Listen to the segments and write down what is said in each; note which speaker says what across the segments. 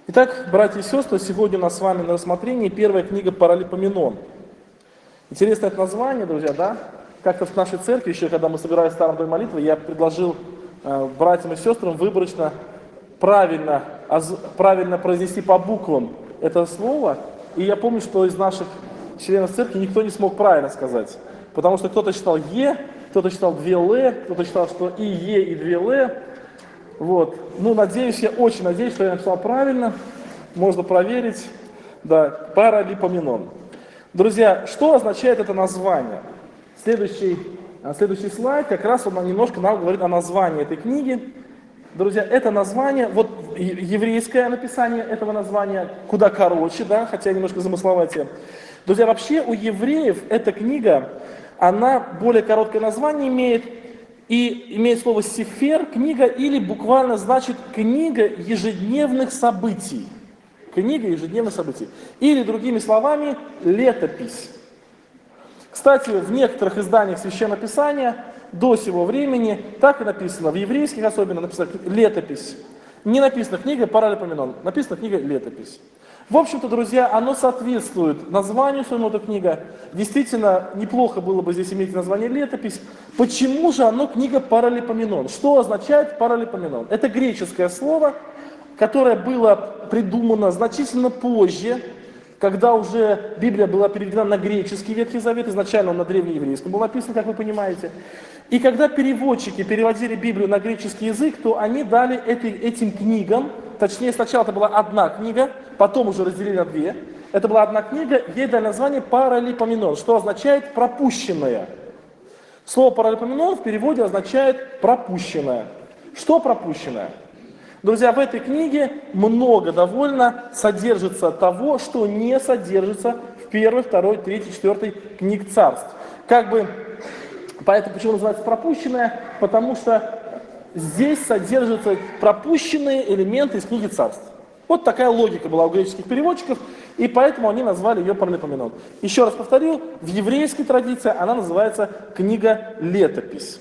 Speaker 1: Итак, братья и сестры, сегодня у нас с вами на рассмотрении первая книга Паралипоменон. Интересное это название, друзья, да? Как-то в нашей церкви, еще когда мы собирались в Старом доме молитвы, я предложил братьям и сестрам выборочно правильно произнести по буквам это слово. И я помню, что из наших членов церкви никто не смог правильно сказать. Потому что кто-то читал «е», кто-то читал 2 «л», кто-то читал, что и «е», и 2 «л». Вот. Ну, надеюсь, я очень надеюсь, что я написал правильно. Можно проверить. Да, Паралипоменон. Друзья, что означает это название? Следующий слайд, как раз он немножко нам говорит о названии этой книги. Друзья, это название, вот еврейское написание этого названия куда короче, да, хотя немножко замысловатее. Друзья, вообще у евреев эта книга, она более короткое название имеет, и имеет слово «сефер», книга, или буквально значит «книга ежедневных событий». Книга ежедневных событий. Или, другими словами, летопись. Кстати, в некоторых изданиях Священного Писания до сего времени так и написано, в еврейских особенно написано «летопись». Не написано книга Паралипоменон, написана книга «летопись». В общем-то, друзья, оно соответствует названию своему, эта книга. Действительно, неплохо было бы здесь иметь название «летопись». Почему же оно книга Паралипоменон? Что означает Паралипоменон? Это греческое слово, которое было придумано значительно позже, когда уже Библия была переведена на греческий Ветхий Завет, изначально он на древнееврейском был написан, как вы понимаете. И когда переводчики переводили Библию на греческий язык, то они дали этим книгам, точнее сначала это была одна книга, потом уже разделили на 2. Это была одна книга, ей дали название Паралипоменон, что означает пропущенная. Слово Паралипоменон в переводе означает пропущенное. Что пропущенное? Друзья, в этой книге много довольно содержится того, что не содержится в 1, 2, 3, 4 книг царств. Поэтому почему называется пропущенное? Потому что здесь содержатся пропущенные элементы из книги царств. Вот такая логика была у греческих переводчиков, и поэтому они назвали ее Паралипоменон. Еще раз повторю, в еврейской традиции она называется книга «Летопись».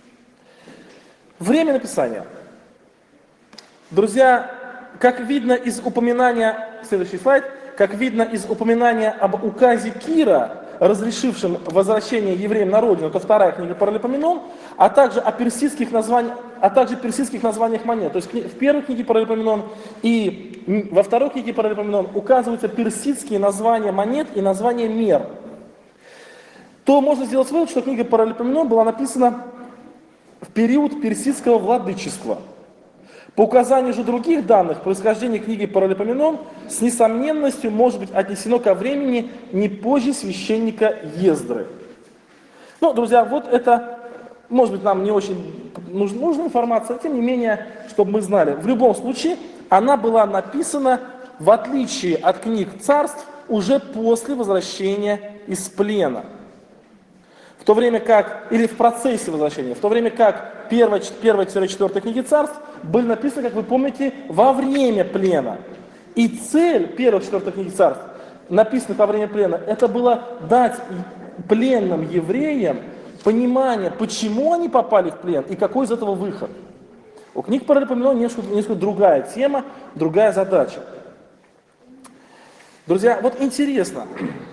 Speaker 1: Время написания. Друзья, как видно из упоминания, следующий слайд, как видно из упоминания об указе Кира, разрешившем возвращение евреям на родину, это вторая книга Паралипоменон, а также персидских названиях монет. То есть в первой книге Паралипоменон и во второй книге Паралипоменон указываются персидские названия монет и названия мер. То можно сделать вывод, что книга Паралипоменон была написана в период персидского владычества. По указанию же других данных, происхождение книги Паралипоменон с несомненностью может быть отнесено ко времени не позже священника Ездры. Ну, друзья, вот это, может быть, нам не очень нужна информация, тем не менее, чтобы мы знали. В любом случае, она была написана, в отличие от книг царств, уже после возвращения из плена. В то время как, или в процессе возвращения, в то время как 1-4 книги царств были написаны, как вы помните, во время плена. И цель 1-4 книги царств, написанных во время плена, это было дать пленным евреям понимание, почему они попали в плен и какой из этого выход. У книг Паралипоменон несколько другая тема, другая задача. Друзья, вот интересно,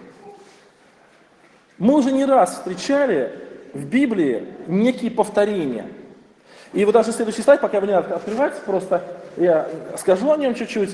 Speaker 1: мы уже не раз встречали в Библии некие повторения. И вот даже следующий слайд, пока вы не надо открывать, просто я скажу о нем чуть-чуть.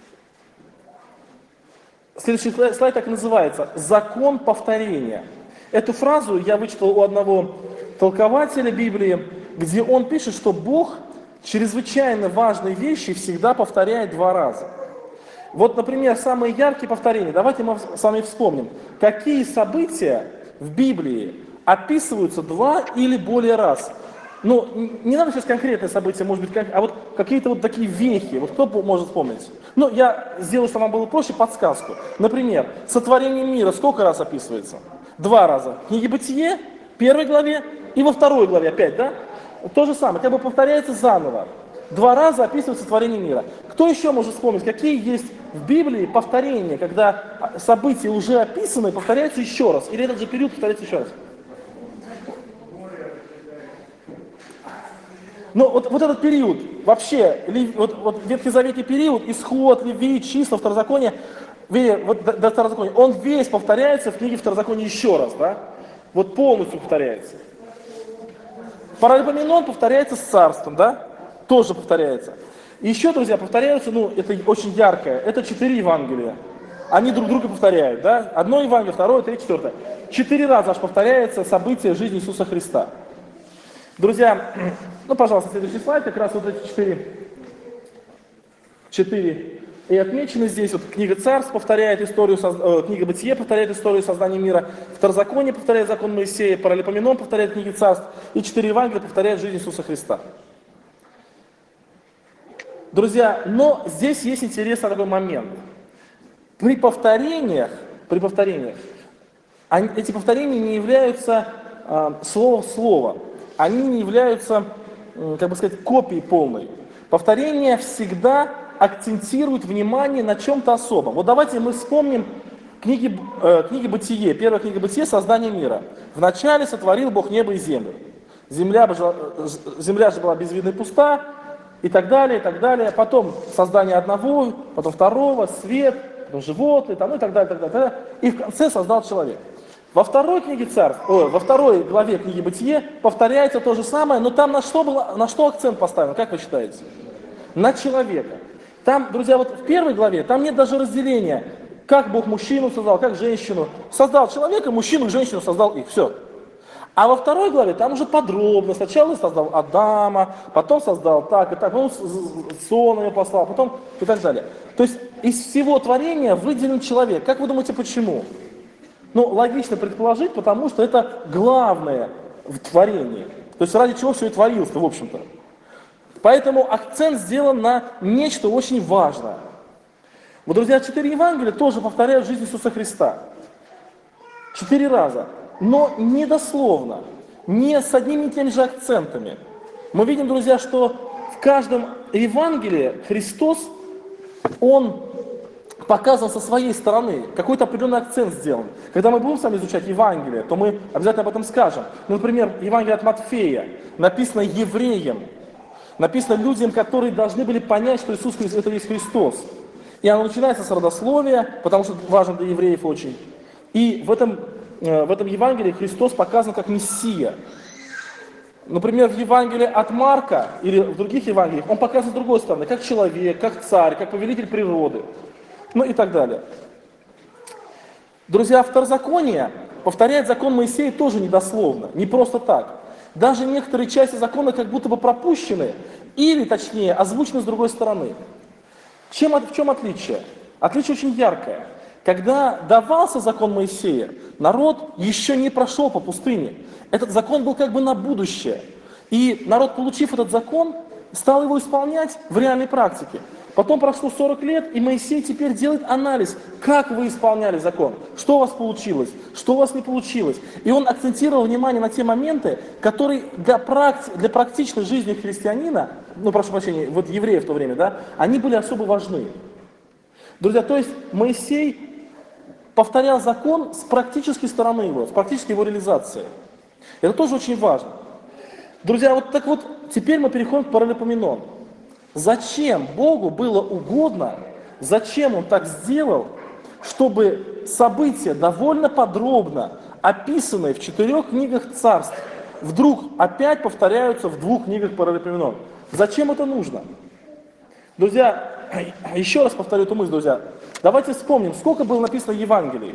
Speaker 1: Следующий слайд так и называется «Закон повторения». Эту фразу я вычитал у одного толкователя Библии, где он пишет, что Бог чрезвычайно важные вещи всегда повторяет 2 раза. Вот, например, самые яркие повторения. Давайте мы с вами вспомним, какие события в Библии описываются 2 или более раз. Ну, не надо сейчас конкретные события, может быть, а вот какие-то вот такие вехи. Вот кто может вспомнить? Ну, я сделаю, чтобы вам было проще, подсказку. Например, сотворение мира сколько раз описывается? 2 раза. В книге Бытие, 1 главе и во 2 главе опять, да? То же самое, как бы повторяется заново. 2 раза описывается творение мира. Кто еще может вспомнить, какие есть в Библии повторения, когда события уже описаны, повторяются еще раз? Или этот же период повторяется еще раз? Но вот этот период, вообще, вот Ветхий Заветный период, Исход, Левит, Числа, Второзаконие, вот до Второзакония, он весь повторяется в книге Второзакония еще раз, да? Вот полностью повторяется. Паралипоменон повторяется с царством, да? Тоже повторяется. И еще, друзья, повторяются, это очень яркое, это 4 Евангелия. Они друг друга повторяют, да? Одно Евангелие, второе, третье, четвертое. 4 раза аж повторяется событие жизни Иисуса Христа. Друзья, пожалуйста, следующий слайд, как раз вот эти 4 и отмечены здесь. Вот книга Царств повторяет историю, книга Бытие повторяет историю создания мира, Второзаконие повторяет закон Моисея, Паралипоменон повторяет книги Царств, и 4 Евангелия повторяют жизнь Иисуса Христа. Друзья, но здесь есть интересный такой момент. При повторениях, эти повторения не являются слово в слово, они не являются, копией полной. Повторение всегда акцентирует внимание на чем-то особом. Вот давайте мы вспомним книги Бытие, первая книга Бытие, создание мира. Вначале сотворил Бог небо и землю. Земля же была безвидна и пуста, и так далее, и так далее. Потом создание одного, потом второго, свет, потом животные, и так далее, и так далее. И в конце создал человек. Во второй главе книги Бытие повторяется то же самое, но там на что акцент поставлен, как вы считаете? На человека. Там, друзья, вот в первой главе, там нет даже разделения, как Бог мужчину создал, как женщину. Создал человека, мужчину, женщину создал их, все. А во второй главе там уже подробно. Сначала создал Адама, потом создал так и так, потом сон его послал, потом и так далее. То есть из всего творения выделен человек. Как вы думаете, почему? Логично предположить, потому что это главное в творении. То есть ради чего все и творилось, в общем-то. Поэтому акцент сделан на нечто очень важное. Вот, друзья, 4 Евангелия тоже повторяют жизнь Иисуса Христа. 4 раза. Но не дословно, не с одними и теми же акцентами. Мы видим, друзья, что в каждом Евангелии Христос, Он показан со своей стороны, какой-то определенный акцент сделан. Когда мы будем с вами изучать Евангелие, то мы обязательно об этом скажем. Например, Евангелие от Матфея написано евреям, написано людям, которые должны были понять, что Иисус – это есть Христос. И оно начинается с родословия, потому что важно для евреев очень. И в этом Евангелии Христос показан как Мессия. Например, в Евангелии от Марка или в других Евангелиях Он показан с другой стороны, как человек, как царь, как повелитель природы. И так далее. Друзья, Второзаконие повторяет закон Моисея тоже недословно, не просто так. Даже некоторые части закона как будто бы пропущены, или, точнее, озвучены с другой стороны. В чем отличие? Отличие очень яркое. Когда давался закон Моисея, народ еще не прошел по пустыне. Этот закон был как бы на будущее. И народ, получив этот закон, стал его исполнять в реальной практике. Потом прошло 40 лет, и Моисей теперь делает анализ, как вы исполняли закон, что у вас получилось, что у вас не получилось. И он акцентировал внимание на те моменты, которые для практичной жизни христианина, прошу прощения, вот евреев в то время, да, они были особо важны. Друзья, то есть Моисей повторял закон с практической стороны его, с практической его реализации. Это тоже очень важно. Друзья, теперь мы переходим к Паралипоменон. Зачем Богу было угодно, зачем Он так сделал, чтобы события, довольно подробно описанные в 4 книгах Царств, вдруг опять повторяются в 2 книгах Паралипоменон? Зачем это нужно? Друзья, еще раз повторю эту мысль, друзья. Давайте вспомним, сколько было написано в Евангелии.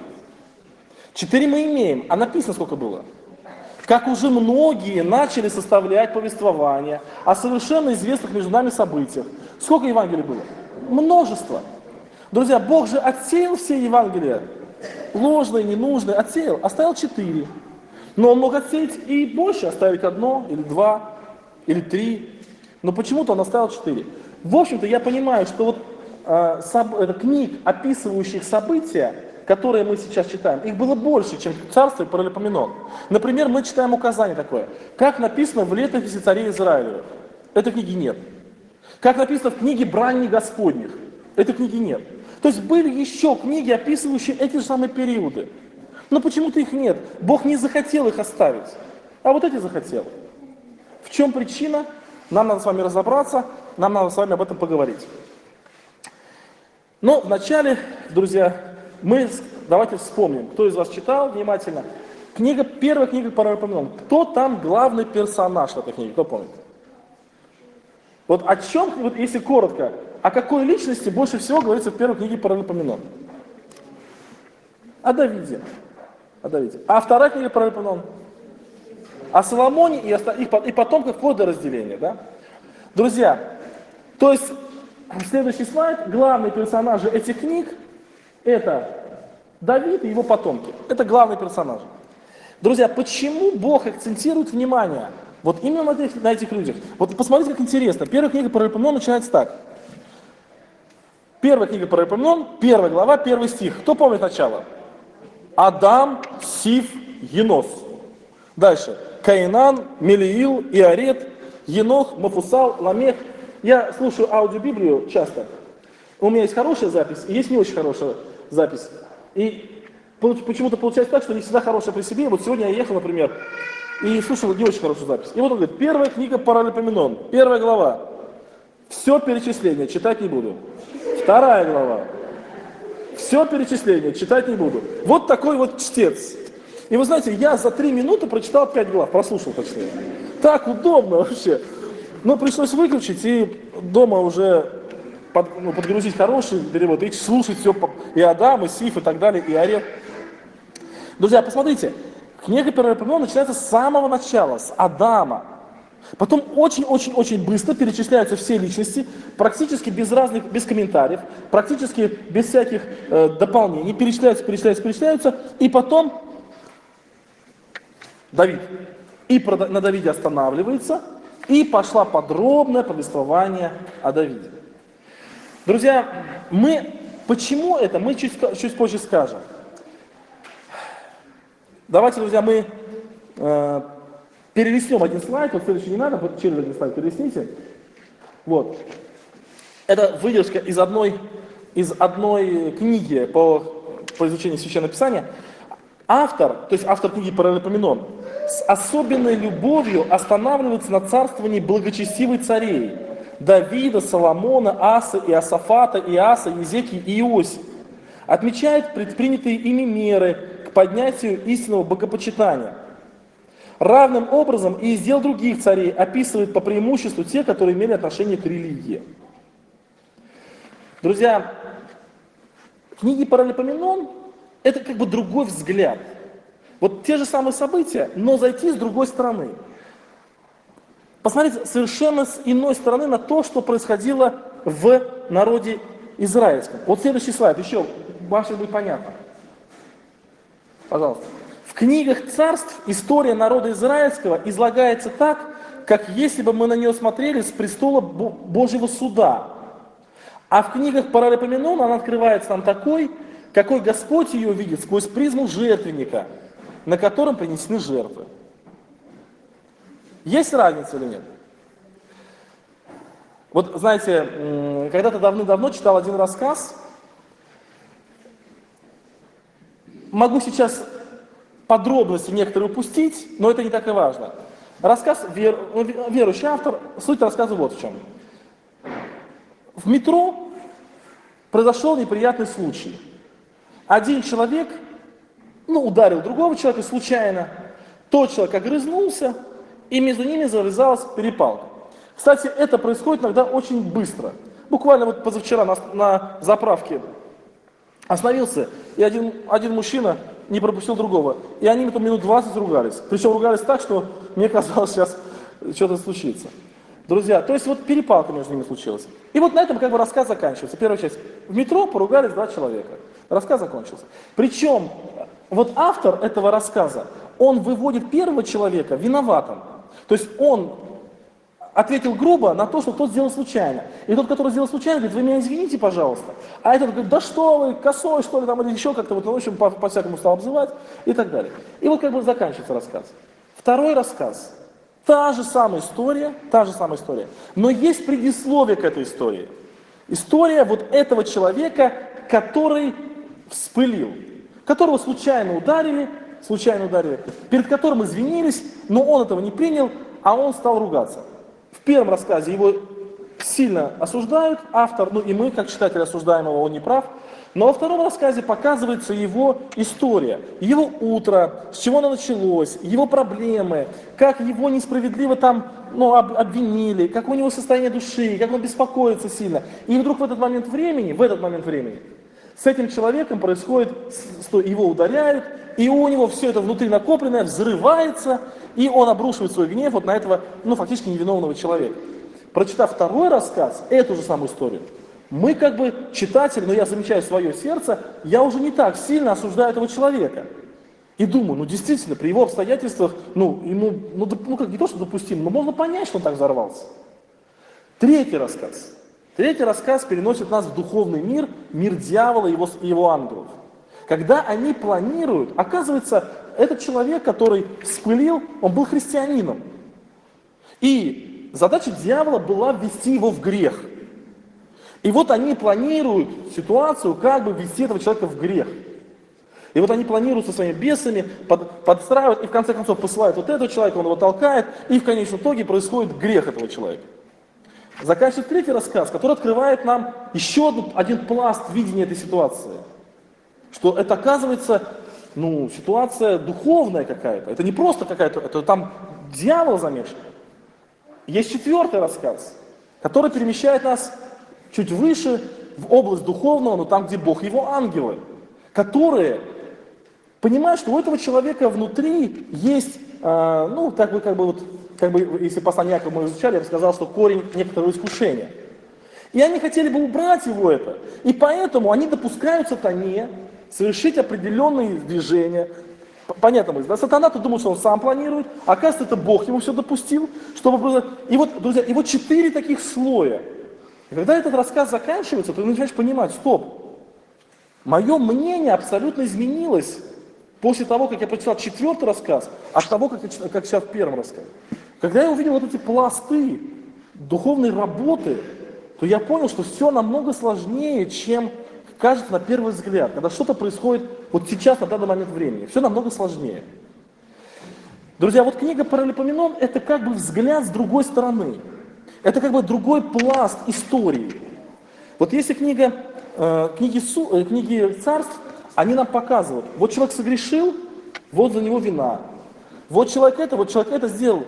Speaker 1: 4 мы имеем, а написано сколько было? Как уже многие начали составлять повествование о совершенно известных между нами событиях. Сколько Евангелий было? Множество. Друзья, Бог же отсеял все Евангелия, ложные, ненужные, отсеял, оставил 4. Но Он мог отсеять и больше, оставить 1, или 2, или 3. Но почему-то Он оставил 4. В общем-то, я понимаю, что книг, описывающих события, которые мы сейчас читаем, их было больше, чем Царство и Паралипоменон. Например, мы читаем указание такое, как написано в летописи царей Израилевых. Этой книги нет. Как написано в книге Брани Господних. Этой книги нет. То есть были еще книги, описывающие эти же самые периоды. Но почему-то их нет. Бог не захотел их оставить, а вот эти захотел. В чем причина? Нам надо с вами разобраться, нам надо с вами об этом поговорить. Но вначале, друзья, давайте вспомним, кто из вас читал внимательно. Первая книга Паралипоменон. Кто там главный персонаж в этой книге, кто помнит? Вот о чем, вот если коротко, о какой личности больше всего говорится в первой книге Паралипоменон? О Давиде. А вторая книга Паралипоменон? О Соломоне и потомках вплоть до разделения. Да? Друзья, то есть, следующий слайд, главные персонажи этих книг это Давид и его потомки. Это главные персонажи. Друзья, почему Бог акцентирует внимание вот именно на этих людях? Вот посмотрите, как интересно. Первая книга Паралипоменон начинается так. Первая книга Паралипоменон, 1 глава, 1 стих. Кто помнит начало? Адам, Сиф, Енос. Дальше. Каинан, Мелиил, Иарет, Енох, Мафусал, Ламех. Я слушаю аудиобиблию часто. У меня есть хорошая запись и есть не очень хорошая запись. И почему-то получается так, что не всегда хорошая при себе. Вот сегодня я ехал, например, и слушал не очень хорошую запись. И вот он говорит, первая книга Паралипоменон, 1 глава. Все перечисление, читать не буду. 2 глава. Все перечисление, читать не буду. Вот такой вот чтец. И вы знаете, я за 3 минуты прочитал 5 глав, прослушал почти. Так удобно вообще. Но пришлось выключить и дома уже подгрузить хороший перевод и слушать все, и Адам, и Сиф, и так далее, и Арет. Друзья, посмотрите, книга Паралипоменон начинается с самого начала, с Адама. Потом очень-очень-очень быстро перечисляются все личности, практически без комментариев, практически без всяких дополнений, перечисляются, и потом Давид. И на Давиде останавливается, и пошло подробное повествование о Давиде. Друзья, почему это, мы чуть позже скажем. Давайте, друзья, мы перелистнем один слайд, вот следующий не надо, вот через один слайд перелистните. Вот. Это выдержка из одной книги по изучению Священного Писания. Автор, то есть автор книги Паралипоменон, с особенной любовью останавливается на царствовании благочестивых царей Давида, Соломона, Асы, Иосафата, Иаса, Езекии и Иосии. Отмечает предпринятые ими меры к поднятию истинного богопочитания. Равным образом и из дел других царей описывает по преимуществу те, которые имели отношение к религии. Друзья, книги Паралипоменон — это как бы другой взгляд. Вот те же самые события, но зайти с другой стороны. Посмотрите совершенно с иной стороны на то, что происходило в народе израильском. Вот следующий слайд, еще может быть понятно. Пожалуйста. В книгах царств история народа израильского излагается так, как если бы мы на нее смотрели с престола Божьего суда. А в книгах Паралипоменон она открывается нам такой, какой Господь ее видит сквозь призму жертвенника, на котором принесены жертвы. Есть разница или нет? Вот знаете, когда-то давно читал один рассказ. Могу сейчас подробности некоторые упустить, но это не так и важно. Рассказ, верующий автор, суть рассказа вот в чем. В метро произошел неприятный случай. Один человек, ударил другого человека случайно, тот человек огрызнулся, и между ними завязалась перепалка. Кстати, это происходит иногда очень быстро. Буквально вот позавчера на заправке остановился, и один мужчина не пропустил другого. И они там минут 20 ругались. Причем ругались так, что мне казалось, сейчас что-то случится. Друзья, то есть вот перепалка между ними случилась. И вот на этом как бы рассказ заканчивается. Первая часть. В метро поругались 2 человека. Рассказ закончился. Причем вот автор этого рассказа, он выводит первого человека виноватым. То есть он ответил грубо на то, что тот сделал случайно. И тот, который сделал случайно, говорит, вы меня извините, пожалуйста. А этот говорит, да что вы, косой, что ли, там, или еще как-то, вот, в общем, по-всякому стал обзывать и так далее. И вот как бы заканчивается рассказ. Второй рассказ. Та же самая история, но есть предисловие к этой истории. История вот этого человека, который вспылил, которого случайно ударили, перед которым извинились, но он этого не принял, а он стал ругаться. В первом рассказе его сильно осуждают, автор, ну и мы, как читатели, осуждаем его, он не прав. Но во втором рассказе показывается его история, его утро, с чего оно началось, его проблемы, как его несправедливо там обвинили, как у него состояние души, как он беспокоится сильно. И вдруг в этот момент времени, с этим человеком происходит, его ударяют, и у него все это внутри накопленное взрывается, и он обрушивает свой гнев вот на этого, фактически невиновного человека. Прочитав второй рассказ, эту же самую историю, мы как бы читатели, но я замечаю свое сердце, я уже не так сильно осуждаю этого человека. И думаю, действительно, при его обстоятельствах, ему, не то, что допустимо, но можно понять, что он так взорвался. Третий рассказ переносит нас в духовный мир, мир дьявола и его ангелов. Когда они планируют, оказывается, этот человек, который вспылил, он был христианином. И задача дьявола была ввести его в грех. И вот они планируют ситуацию, как бы ввести этого человека в грех. И вот они планируют со своими бесами, подстраивают, и в конце концов посылают вот этого человека, он его толкает, и в конечном итоге происходит грех этого человека. Заканчивается третий рассказ, который открывает нам еще один пласт видения этой ситуации. Что это оказывается, ситуация духовная какая-то. Это не просто какая-то, это там дьявол замешан. Есть четвертый рассказ, который перемещает нас чуть выше, в область духовного, но там, где Бог, его ангелы, которые понимают, что у этого человека внутри есть, если послание Якова мы изучали, я бы сказал, что корень некоторого искушения. И они хотели бы убрать его это. И поэтому они допускают сатане совершить определенные движения. Понятно, да? Сатана-то думал, что он сам планирует, а оказывается, это Бог ему все допустил, чтобы было... И вот, друзья, и вот 4 таких слоя. И когда этот рассказ заканчивается, ты начинаешь понимать, стоп, мое мнение абсолютно изменилось после того, как я прочитал 4-й рассказ, от того, как читал в 1-м рассказе. Когда я увидел вот эти пласты духовной работы, то я понял, что все намного сложнее, чем кажется на первый взгляд. Когда что-то происходит вот сейчас, на данный момент времени, все намного сложнее. Друзья, вот книга Паралипоменон – это как бы взгляд с другой стороны. Это как бы другой пласт истории. Вот если книги царств, они нам показывают, вот человек согрешил, вот за него вина. Вот человек это сделал,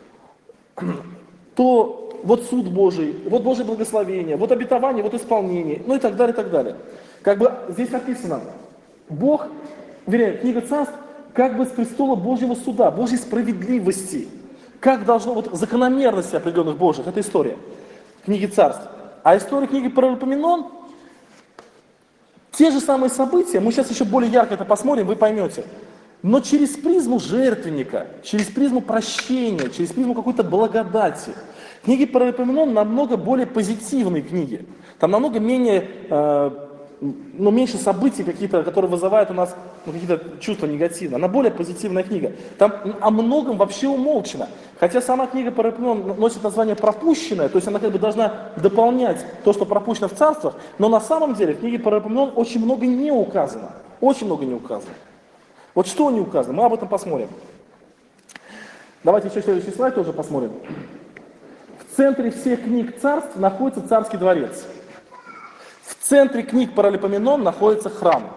Speaker 1: то вот суд Божий, вот Божье благословение, вот обетование, вот исполнение, и так далее, и так далее. Как бы здесь написано, книга царств, как бы с престола Божьего суда, Божьей справедливости. Как должно, закономерности определенных Божьих, это история книги царств. А история книги Паралипоменон, те же самые события, мы сейчас еще более ярко это посмотрим, вы поймете, но через призму жертвенника, через призму прощения, через призму какой-то благодати. Книги Паралипоменон намного более позитивные книги. Там намного меньше событий какие-то, которые вызывают у нас какие-то чувства негативные. Она более позитивная книга. Там о многом вообще умолчено. Хотя сама книга Паралипоменон носит название «Пропущенная», то есть она как бы должна дополнять то, что пропущено в царствах, но на самом деле в книге Паралипоменон очень много не указано. Очень много не указано. Вот что не указано, мы об этом посмотрим. Давайте еще следующий слайд тоже посмотрим. В центре всех книг царств находится царский дворец. В центре книг Паралипоменон находится храм.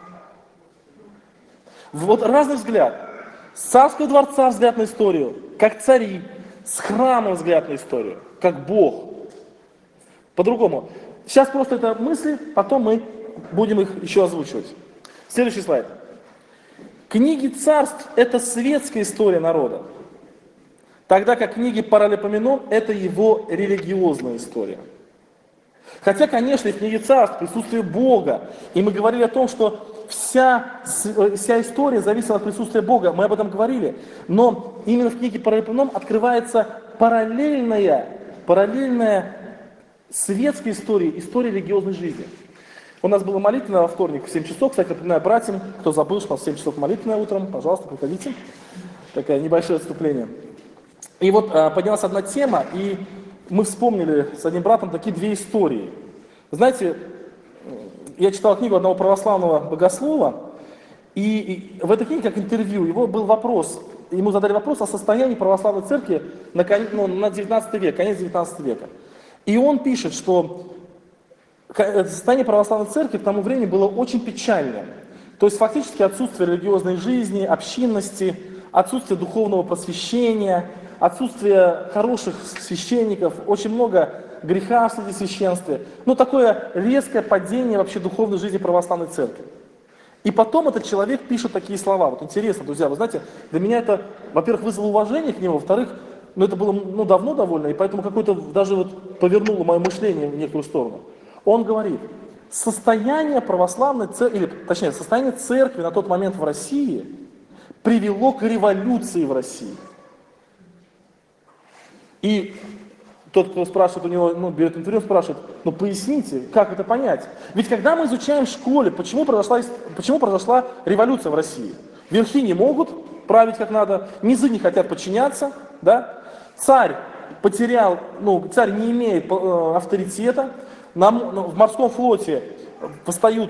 Speaker 1: Вот разный взгляд. С царского дворца взгляд на историю, как цари, с храма взгляд на историю, как Бог. По-другому. Сейчас просто это мысли, потом мы будем их еще озвучивать. Следующий слайд. Книги царств – это светская история народа, тогда как книги Паралипоменон – это его религиозная история. Хотя, конечно, и в книге царств присутствие Бога, и мы говорили о том, что вся история зависит от присутствия Бога, мы об этом говорили, но именно в книге Паралипоменон открывается параллельная светской история, история религиозной жизни. У нас была молитвенная во вторник в 7 часов. Кстати, напоминаю братьям, кто забыл, что у нас в 7 часов молитвенная утром, пожалуйста, приходите. Такое небольшое отступление. И вот поднялась одна тема, и мы вспомнили с одним братом такие 2 истории. Знаете, я читал книгу одного православного богослова, и в этой книге, как интервью, его был вопрос, ему задали вопрос о состоянии православной церкви на 19 век, конец 19 века. И он пишет, что состояние православной церкви к тому времени было очень печальным. То есть фактически отсутствие религиозной жизни, общинности, отсутствие духовного просвещения, отсутствие хороших священников, очень много греха в среди священстве. Ну, такое резкое падение вообще духовной жизни православной церкви. И потом этот человек пишет такие слова. Вот интересно, друзья, вы знаете, для меня это, во-первых, вызвало уважение к нему, во-вторых, это было давно довольно, и поэтому какое-то даже вот повернуло мое мышление в некую сторону. Он говорит, состояние православной церкви, или точнее, состояние церкви на тот момент в России привело к революции в России. И тот, кто спрашивает у него, берет интервью, спрашивает, поясните, как это понять? Ведь когда мы изучаем в школе, почему произошла революция в России? Верхи не могут править как надо, низы не хотят подчиняться, да? Царь потерял, царь не имеет авторитета, в морском флоте восстают,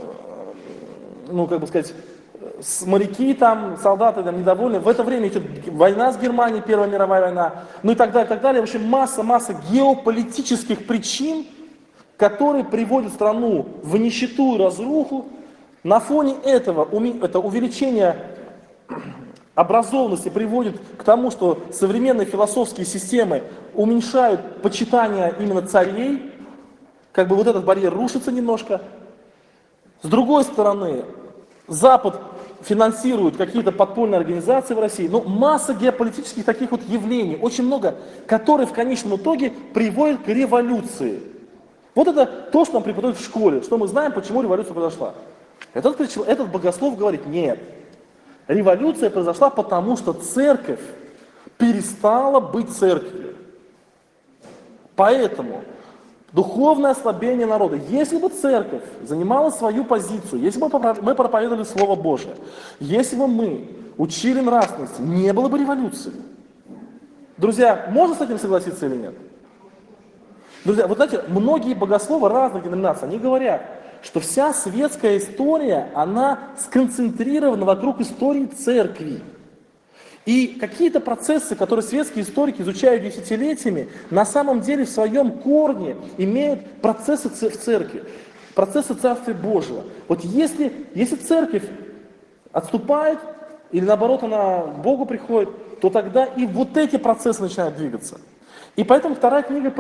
Speaker 1: моряки там, солдаты там недовольны. В это время идет война с Германией, Первая мировая война, и так далее, так далее. В общем, масса геополитических причин, которые приводят страну в нищету и разруху. На фоне этого это увеличение образованности приводит к тому, что современные философские системы уменьшают почитание именно царей, вот этот барьер рушится немножко. С другой стороны, Запад финансирует какие-то подпольные организации в России, масса геополитических таких вот явлений, очень много, которые в конечном итоге приводят к революции. Вот это то, что нам преподают в школе, что мы знаем, почему революция произошла. Этот богослов говорит, нет, революция произошла потому, что церковь перестала быть церковью. Поэтому духовное ослабление народа. Если бы церковь занимала свою позицию, если бы мы проповедовали Слово Божие, если бы мы учили нравственности, не было бы революции. Друзья, можно с этим согласиться или нет? Друзья, вот знаете, многие богословы разных деноминаций, они говорят, что вся светская история, она сконцентрирована вокруг истории церкви. И какие-то процессы, которые светские историки изучают десятилетиями, на самом деле в своем корне имеют процессы в церкви, процессы Царствия Божьего. Вот если церковь отступает, или наоборот она к Богу приходит, то тогда и вот эти процессы начинают двигаться. И поэтому первая и вторая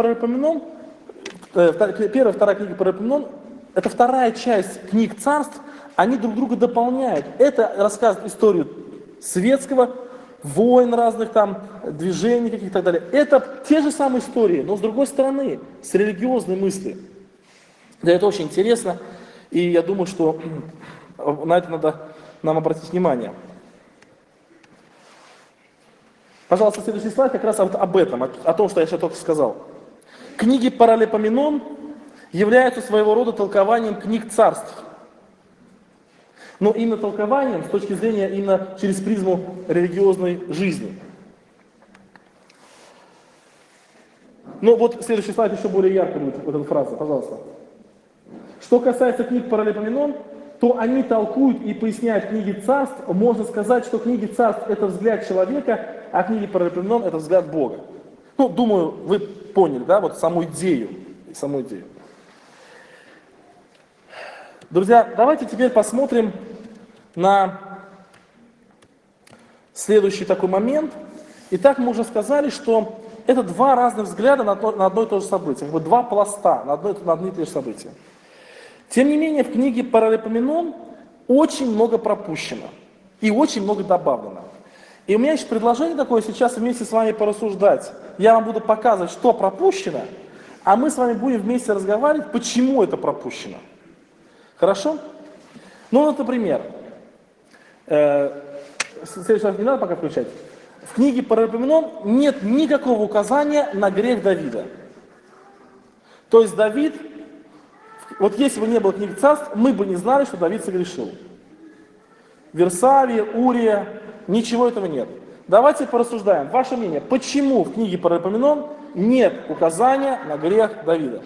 Speaker 1: книга Паралипоменон, это вторая часть книг царств, они друг друга дополняют. Это рассказывает историю светского, войн разных там, движений каких-то и так далее. Это те же самые истории, но с другой стороны, с религиозной мыслью. Да, это очень интересно, и я думаю, что на это надо нам обратить внимание. Пожалуйста, следующий слайд как раз об этом, о том, что я сейчас только сказал. Книги Паралипоменон являются своего рода толкованием книг царств. Но именно толкованием с точки зрения именно через призму религиозной жизни. Вот следующий слайд еще более ярко будет, вот эта фраза, пожалуйста. Что касается книг Паралипоменон, то они толкуют и поясняют книги царств. Можно сказать, что книги царств это взгляд человека, а книги Паралипоменон это взгляд Бога. Думаю, вы поняли, да, вот саму идею. Друзья, давайте теперь посмотрим на следующий такой момент. Итак, мы уже сказали, что это два разных взгляда на одно и то же событие, два пласта на одни и те же события. Тем не менее, в книге Паралипоменон очень много пропущено и очень много добавлено. И у меня есть предложение такое сейчас вместе с вами порассуждать. Я вам буду показывать, что пропущено, а мы с вами будем вместе разговаривать, почему это пропущено. Хорошо? Например, следующий раз не надо пока включать. В книге Паралипоменон нет никакого указания на грех Давида. То есть Давид, вот если бы не было книги царств, мы бы не знали, что Давид согрешил. Версавия, Урия, ничего этого нет. Давайте порассуждаем. Ваше мнение, почему в книге Паралипоменон нет указания на грех Давида?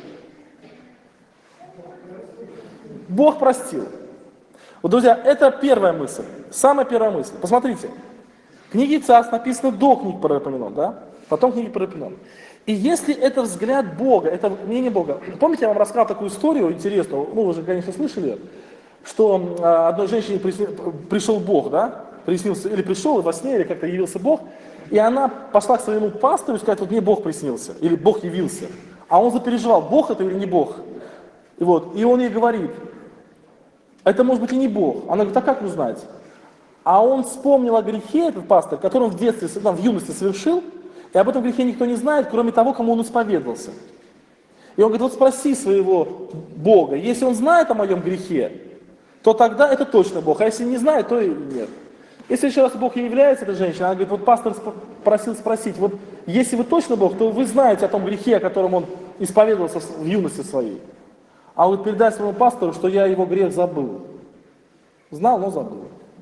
Speaker 1: Бог простил. Вот, друзья, это первая мысль, самая первая мысль. Посмотрите, Книги Царств написаны до книг Паралипоменон, да? Потом книги Паралипоменон. И если это взгляд Бога, это мнение Бога. Помните, я вам рассказал такую историю интересную, ну вы же, конечно, слышали, что одной женщине пришел Бог, да? Приснился, или пришел, во сне, или как-то явился Бог, и она пошла к своему пастору и сказать, вот мне Бог приснился, или Бог явился. А он запереживал, Бог это или не Бог. И он ей говорит, это может быть и не Бог. Она говорит, а как узнать? А он вспомнил о грехе, этот пастор, который он в детстве, в юности совершил, и об этом грехе никто не знает, кроме того, кому он исповедовался. И он говорит, вот спроси своего Бога, если он знает о моем грехе, то тогда это точно Бог, а если не знает, то и нет. Если еще раз Бог ей является, эта женщина, она говорит, вот пастор просил спросить, вот если вы точно Бог, то вы знаете о том грехе, о котором он исповедовался в юности своей. А он говорит, передай своему пастору, что я его грех забыл. Знал, но забыл.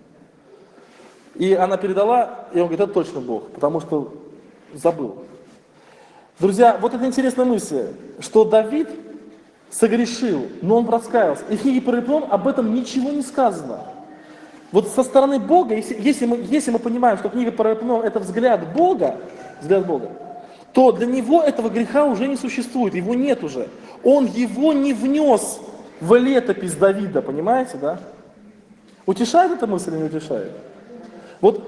Speaker 1: И она передала, и он говорит, это точно Бог, потому что забыл. Друзья, вот это интересная мысль, что Давид согрешил, но он раскаялся. И в книге Паралипоменон об этом ничего не сказано. Вот со стороны Бога, если мы понимаем, что книга Паралипоменон это взгляд Бога, то для него этого греха уже не существует, его нет уже. Он его не внес в летопись Давида, понимаете, да? Утешает эта мысль или не утешает? Вот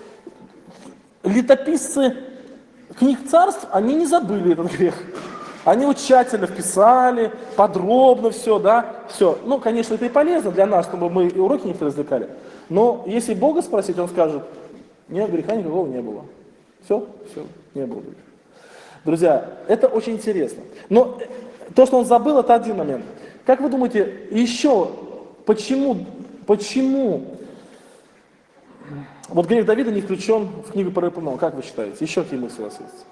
Speaker 1: летописцы книг царств, они не забыли этот грех. Они его тщательно вписали, подробно все, да, все. Ну, конечно, это и полезно для нас, чтобы мы и уроки некоторые извлекали. Но если Бога спросить, он скажет, нет, греха никакого не было. Все, не было греха. Друзья, это очень интересно. Но то, что он забыл, это один момент. Как вы думаете, еще почему вот грех Давида не включен в книгу Паралипоменон? Как вы считаете? Еще какие мысли у вас есть?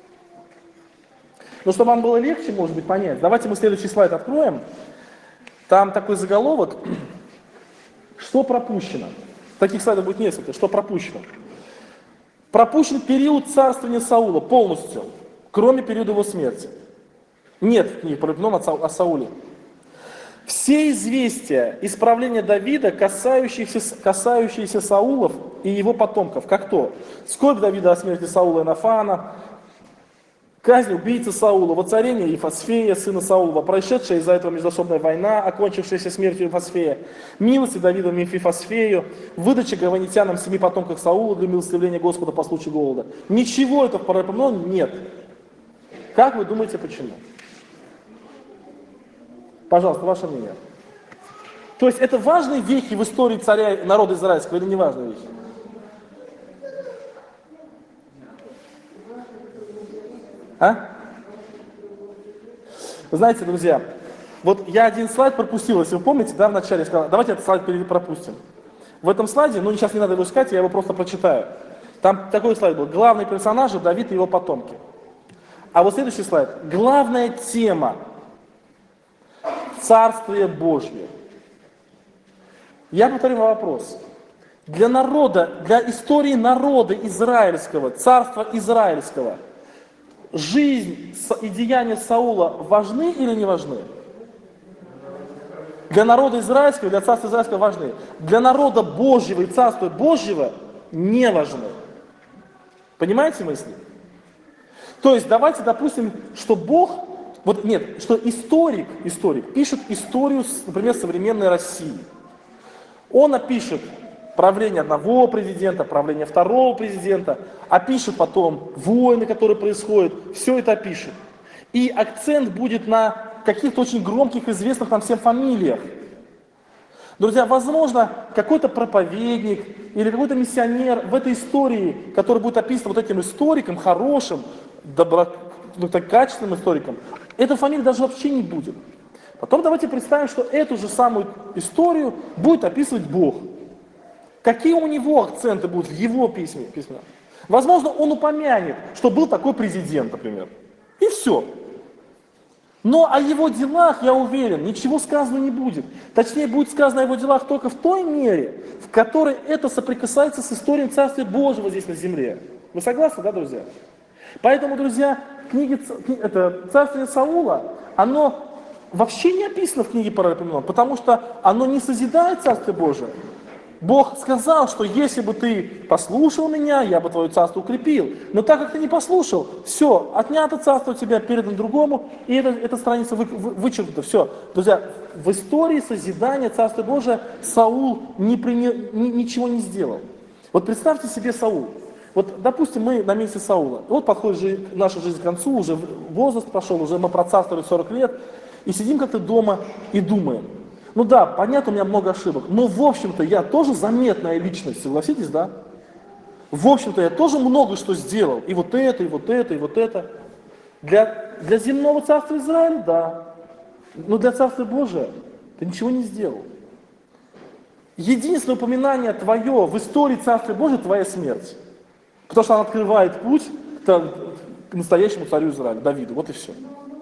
Speaker 1: Но чтобы вам было легче, может быть, понять, давайте мы следующий слайд откроем. Там такой заголовок, что пропущено. Таких слайдов будет несколько, что пропущено. Пропущен период царствования Саула полностью, кроме периода его смерти. Нет в книге Паралипоменон о Сауле. Все известия исправления Давида, касающиеся Саулов и его потомков, как то скорбь Давида о смерти Саула и Нафана, казнь убийцы Саула, воцарение Ефасфея, сына Саулова, происшедшая из-за этого междоусобная война, окончившаяся смертью Ефасфея, милости Давида Мефифосфею, выдача гаванитянам 7 потомков Саула для милостивления Господа по случаю голода. Ничего этого в Паралипоменоне нет. Как вы думаете, почему? Пожалуйста, ваше мнение. То есть это важные вехи в истории царя народа израильского или не важные вехи? А? Вы знаете, друзья, вот я один слайд пропустил, если вы помните, да, в начале я сказал, давайте этот слайд пропустим. В этом слайде, ну сейчас не надо его искать, я его просто прочитаю. Там такой слайд был, главные персонажи Давид и его потомки. А вот следующий слайд, главная тема Царствие Божье. Я повторю вопрос. Для народа, для истории народа израильского, царства израильского, жизнь и деяния Саула важны или не важны? Для народа израильского, для царства израильского важны. Для народа Божьего и царства Божьего не важны. Понимаете мысли? То есть давайте допустим, что Бог, что историк пишет историю, например, современной России. Он опишет правление одного президента, правление второго президента, опишет потом войны, которые происходят, все это опишет. И акцент будет на каких-то очень громких, известных нам всем фамилиях. Друзья, возможно, какой-то проповедник или какой-то миссионер в этой истории, который будет описан вот этим историком, хорошим, качественным историком, этой фамилии даже вообще не будет. Потом давайте представим, что эту же самую историю будет описывать Бог. Какие у него акценты будут в его письме? Возможно, он упомянет, что был такой президент, например. И все. Но о его делах, я уверен, ничего сказано не будет. Точнее, будет сказано о его делах только в той мере, в которой это соприкасается с историей Царствия Божьего здесь на земле. Вы согласны, да, друзья? Поэтому, друзья, царствие Саула, оно вообще не описано в книге Паралипоменон, потому что оно не созидает Царствие Божие, Бог сказал, что если бы ты послушал меня, я бы твое царство укрепил. Но так как ты не послушал, все, отнято царство у тебя, передано другому, и эта страница вычеркнута. Все. Друзья, в истории созидания Царства Божия Саул ничего не сделал. Вот представьте себе Саул. Вот, допустим, мы на месте Саула. Вот подходит наша жизнь к концу, уже возраст пошел, уже мы процарствовали 40 лет, и сидим как-то дома и думаем. Ну да, понятно, у меня много ошибок, но в общем-то я тоже заметная личность, согласитесь, да? В общем-то я тоже много что сделал, и вот это, и вот это, и вот это. Для земного царства Израиля, да, но для Царства Божия ты ничего не сделал. Единственное упоминание твое в истории Царства Божия — твоя смерть. Потому что она открывает путь к настоящему царю Израиля, Давиду, вот и все.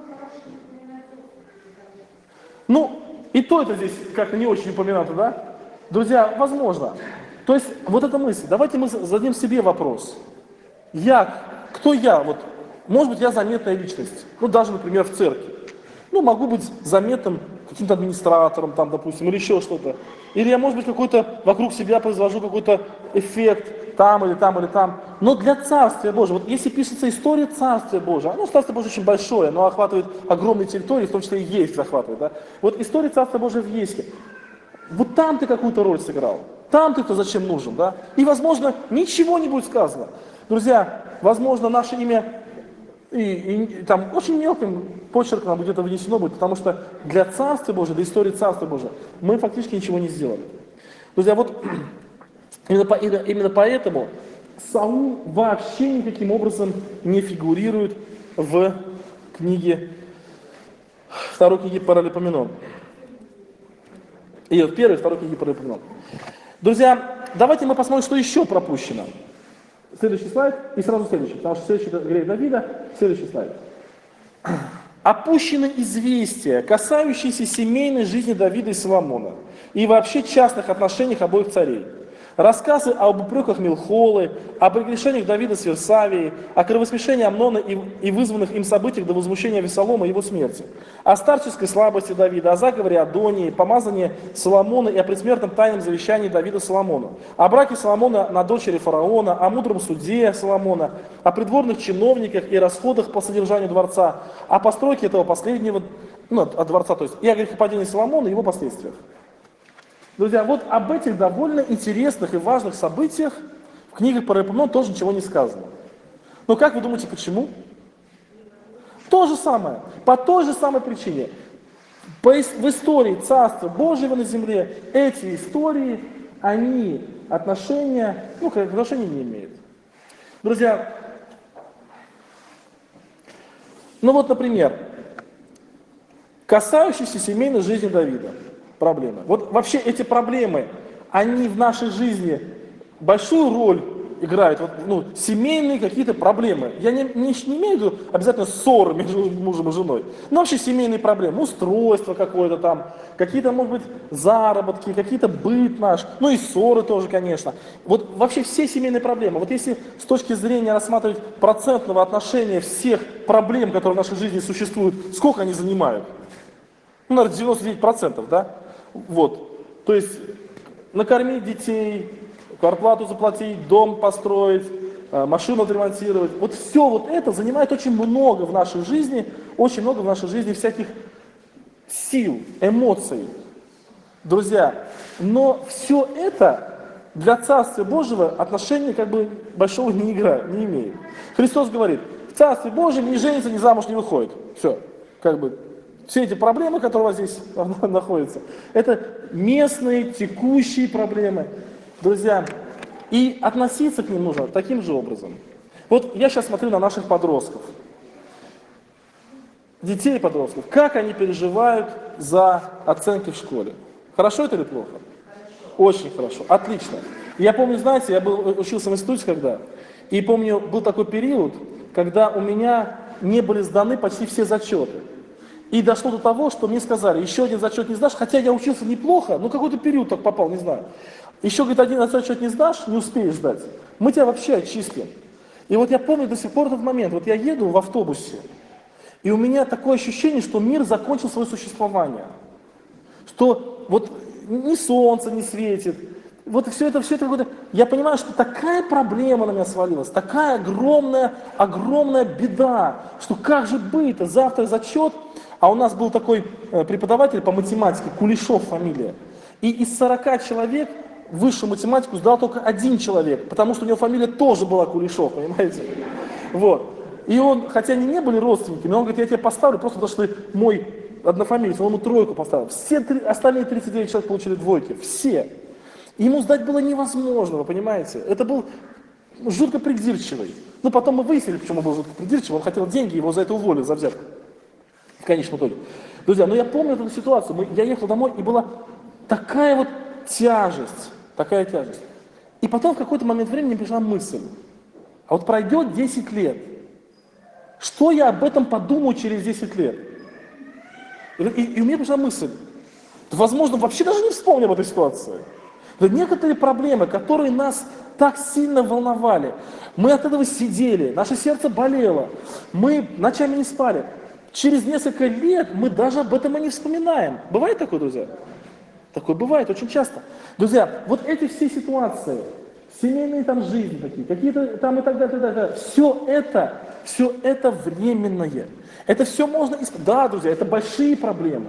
Speaker 1: Ну, и то это здесь как-то не очень упомянуто, да? Друзья, возможно. То есть, вот эта мысль, давайте мы зададим себе вопрос. Кто я? Вот, может быть, я заметная личность, ну, даже, например, в церкви. Ну, могу быть заметным каким-то администратором, там, допустим, или еще что-то. Или я, может быть, какой-то вокруг себя произвожу какой-то эффект там или там или там. Но для Царствия Божьего, вот если пишется история Царствия Божьего, Царствие Божие очень большое, оно охватывает огромные территории, в том числе и Ейск захватывает. Да? Вот история Царствия Божия в Ейске. Вот там ты какую-то роль сыграл. Там ты-то зачем нужен, да? И, возможно, ничего не будет сказано. Друзья, возможно, наше имя и там очень мелким почерком где-то внесено будет, потому что для Царства Божия, для истории Царства Божия мы фактически ничего не сделали. Друзья, вот именно поэтому Саул вообще никаким образом не фигурирует в книге, второй книге Паралипоменон. И в первой и второй книге Паралипоменон. Друзья, давайте мы посмотрим, что еще пропущено. Следующий слайд и сразу следующий, потому что следующий грех Давида, следующий слайд. Опущены известия, касающиеся семейной жизни Давида и Соломона, и вообще частных отношениях обоих царей. Рассказы об упреках Милхолы, о прегрешениях Давида с Версавией, о кровосмешении Амнона и вызванных им событиях до возмущения Авессалома и его смерти, о старческой слабости Давида, о заговоре Адонии, помазании Соломона и о предсмертном тайном завещании Давида Соломону, о браке Соломона на дочери фараона, о мудром суде Соломона, о придворных чиновниках и расходах по содержанию дворца, о постройке этого последнего, от дворца, то есть и о грехопадении Соломона и его последствиях. Друзья, вот об этих довольно интересных и важных событиях в книгах Паралипоменон тоже ничего не сказано. Но как вы думаете, почему? То же самое, по той же самой причине. В истории Царства Божьего на земле эти истории, они отношения не имеют. Друзья, например, касающиеся семейной жизни Давида. Проблемы. Вот вообще эти проблемы, они в нашей жизни большую роль играют. Семейные какие-то проблемы. Я не имею в виду обязательно ссоры между мужем и женой. Но вообще семейные проблемы, устройство какое-то там, какие-то, может быть, заработки, какие-то быт наш, и ссоры тоже, конечно. Вот вообще все семейные проблемы. Вот если с точки зрения рассматривать процентного отношения всех проблем, которые в нашей жизни существуют, сколько они занимают? Наверное, 99%, да? Вот, то есть накормить детей, квартплату заплатить, дом построить, машину отремонтировать. Вот все вот это занимает очень много в нашей жизни, всяких сил, эмоций. Друзья, но все это для Царствия Божьего отношения большого не имеет. Христос говорит, в Царстве Божьем ни женится, ни замуж не выходит. Все, все эти проблемы, которые у вас здесь находятся, это местные, текущие проблемы. Друзья, и относиться к ним нужно таким же образом. Вот я сейчас смотрю на наших подростков, детей и подростков, как они переживают за оценки в школе. Хорошо это или плохо? Очень хорошо, отлично. Я помню, знаете, я учился в институте когда, и помню, был такой период, когда у меня не были сданы почти все зачеты. И дошло до того, что мне сказали, еще один зачет не сдашь, хотя я учился неплохо, какой-то период так попал, не знаю. Еще, говорит, один зачет не сдашь, не успеешь сдать, мы тебя вообще отчислим. И вот я помню до сих пор этот момент, вот я еду в автобусе, и у меня такое ощущение, что мир закончил свое существование. Что вот ни солнце не светит, Вот все это какое-то... Я понимаю, что такая проблема на меня свалилась, такая огромная беда, что как же быть-то, завтра зачет, а у нас был такой преподаватель по математике, Кулешов фамилия, и из 40 человек высшую математику сдал только 1 человек, потому что у него фамилия тоже была Кулешов, понимаете? Вот. И он, хотя они не были родственниками, но он говорит, я тебя поставлю просто потому, что ты мой однофамилец, он ему 3 поставил. Остальные 39 человек получили 2, все. И ему сдать было невозможно, вы понимаете? Это был жутко придирчивый. Ну, потом мы выяснили, почему он был жутко придирчивый. Он хотел деньги, его за это уволили, за взятку. В конечном итоге. Друзья, но я помню эту ситуацию. Я ехал домой, и была такая вот тяжесть. Такая тяжесть. И потом в какой-то момент времени пришла мысль. А вот пройдет 10 лет. Что я об этом подумаю через 10 лет? И у меня пришла мысль. Возможно, вообще даже не вспомню об этой ситуации. Но некоторые проблемы, которые нас так сильно волновали, мы от этого сидели, наше сердце болело, мы ночами не спали. Через несколько лет мы даже об этом и не вспоминаем. Бывает такое, друзья? Такое бывает очень часто. Друзья, вот эти все ситуации, семейные там жизни такие, какие-то там и так далее, все это временное. Это все можно исправить. Да, друзья, это большие проблемы.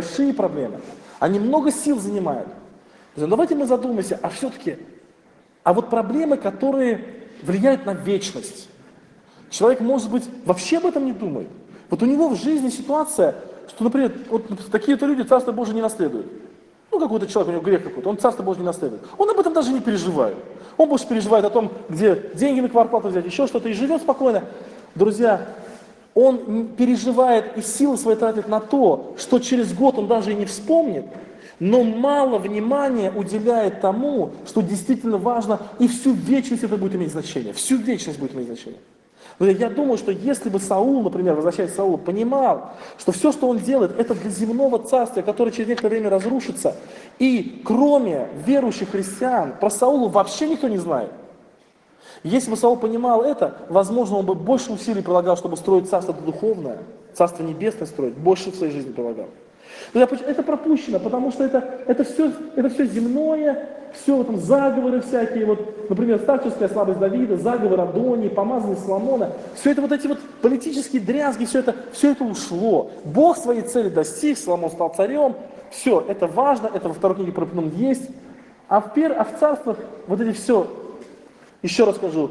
Speaker 1: Они много сил занимают. Давайте мы задумаемся, а все-таки, вот проблемы, которые влияют на вечность. Человек, может быть, вообще об этом не думает. Вот у него в жизни ситуация, что, например, вот такие-то люди Царство Божие не наследуют. Ну, какой-то человек, у него грех какой-то, он Царство Божие не наследует. Он об этом даже не переживает. Он больше переживает о том, где деньги на квартплату взять, еще что-то, и живет спокойно. Друзья, он переживает и силы свои тратит на то, что через год он даже и не вспомнит, но мало внимания уделяет тому, что действительно важно, и всю вечность это будет иметь значение. Всю вечность будет иметь значение. Но я думаю, что если бы Саул, например, возвращаясь к Саулу, понимал, что все, что он делает, это для земного царствия, которое через некоторое время разрушится, и кроме верующих христиан, про Саула вообще никто не знает. Если бы Саул понимал это, возможно, он бы больше усилий прилагал, чтобы строить царство духовное, царство небесное строить, больше в своей жизни прилагал. Это пропущено, потому что это все земное, все там заговоры всякие, вот, например, старческая слабость Давида, заговор Адонии, помазанный Соломона, все это вот эти вот политические дрязги, все это ушло. Бог своей цели достиг, Соломон стал царем, все, это важно, это во второй книге про Паралипоменон есть, а в царствах вот эти все, еще раз скажу,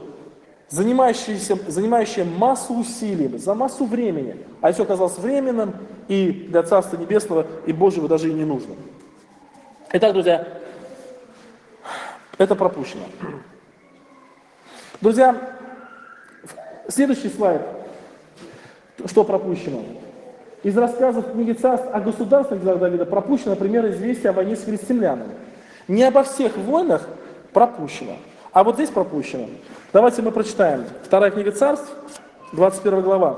Speaker 1: занимающие массу усилий, за массу времени, а все оказалось временным, и для Царства Небесного и Божьего даже и не нужно. Итак, друзья, это пропущено. Друзья, следующий слайд, что пропущено. Из рассказов книги Царств о государственных делах Давида пропущено, например, известие о войне с филистимлянами. Не обо всех войнах пропущено, а вот здесь пропущено. Давайте мы прочитаем. 2 книга Царств, 21 глава.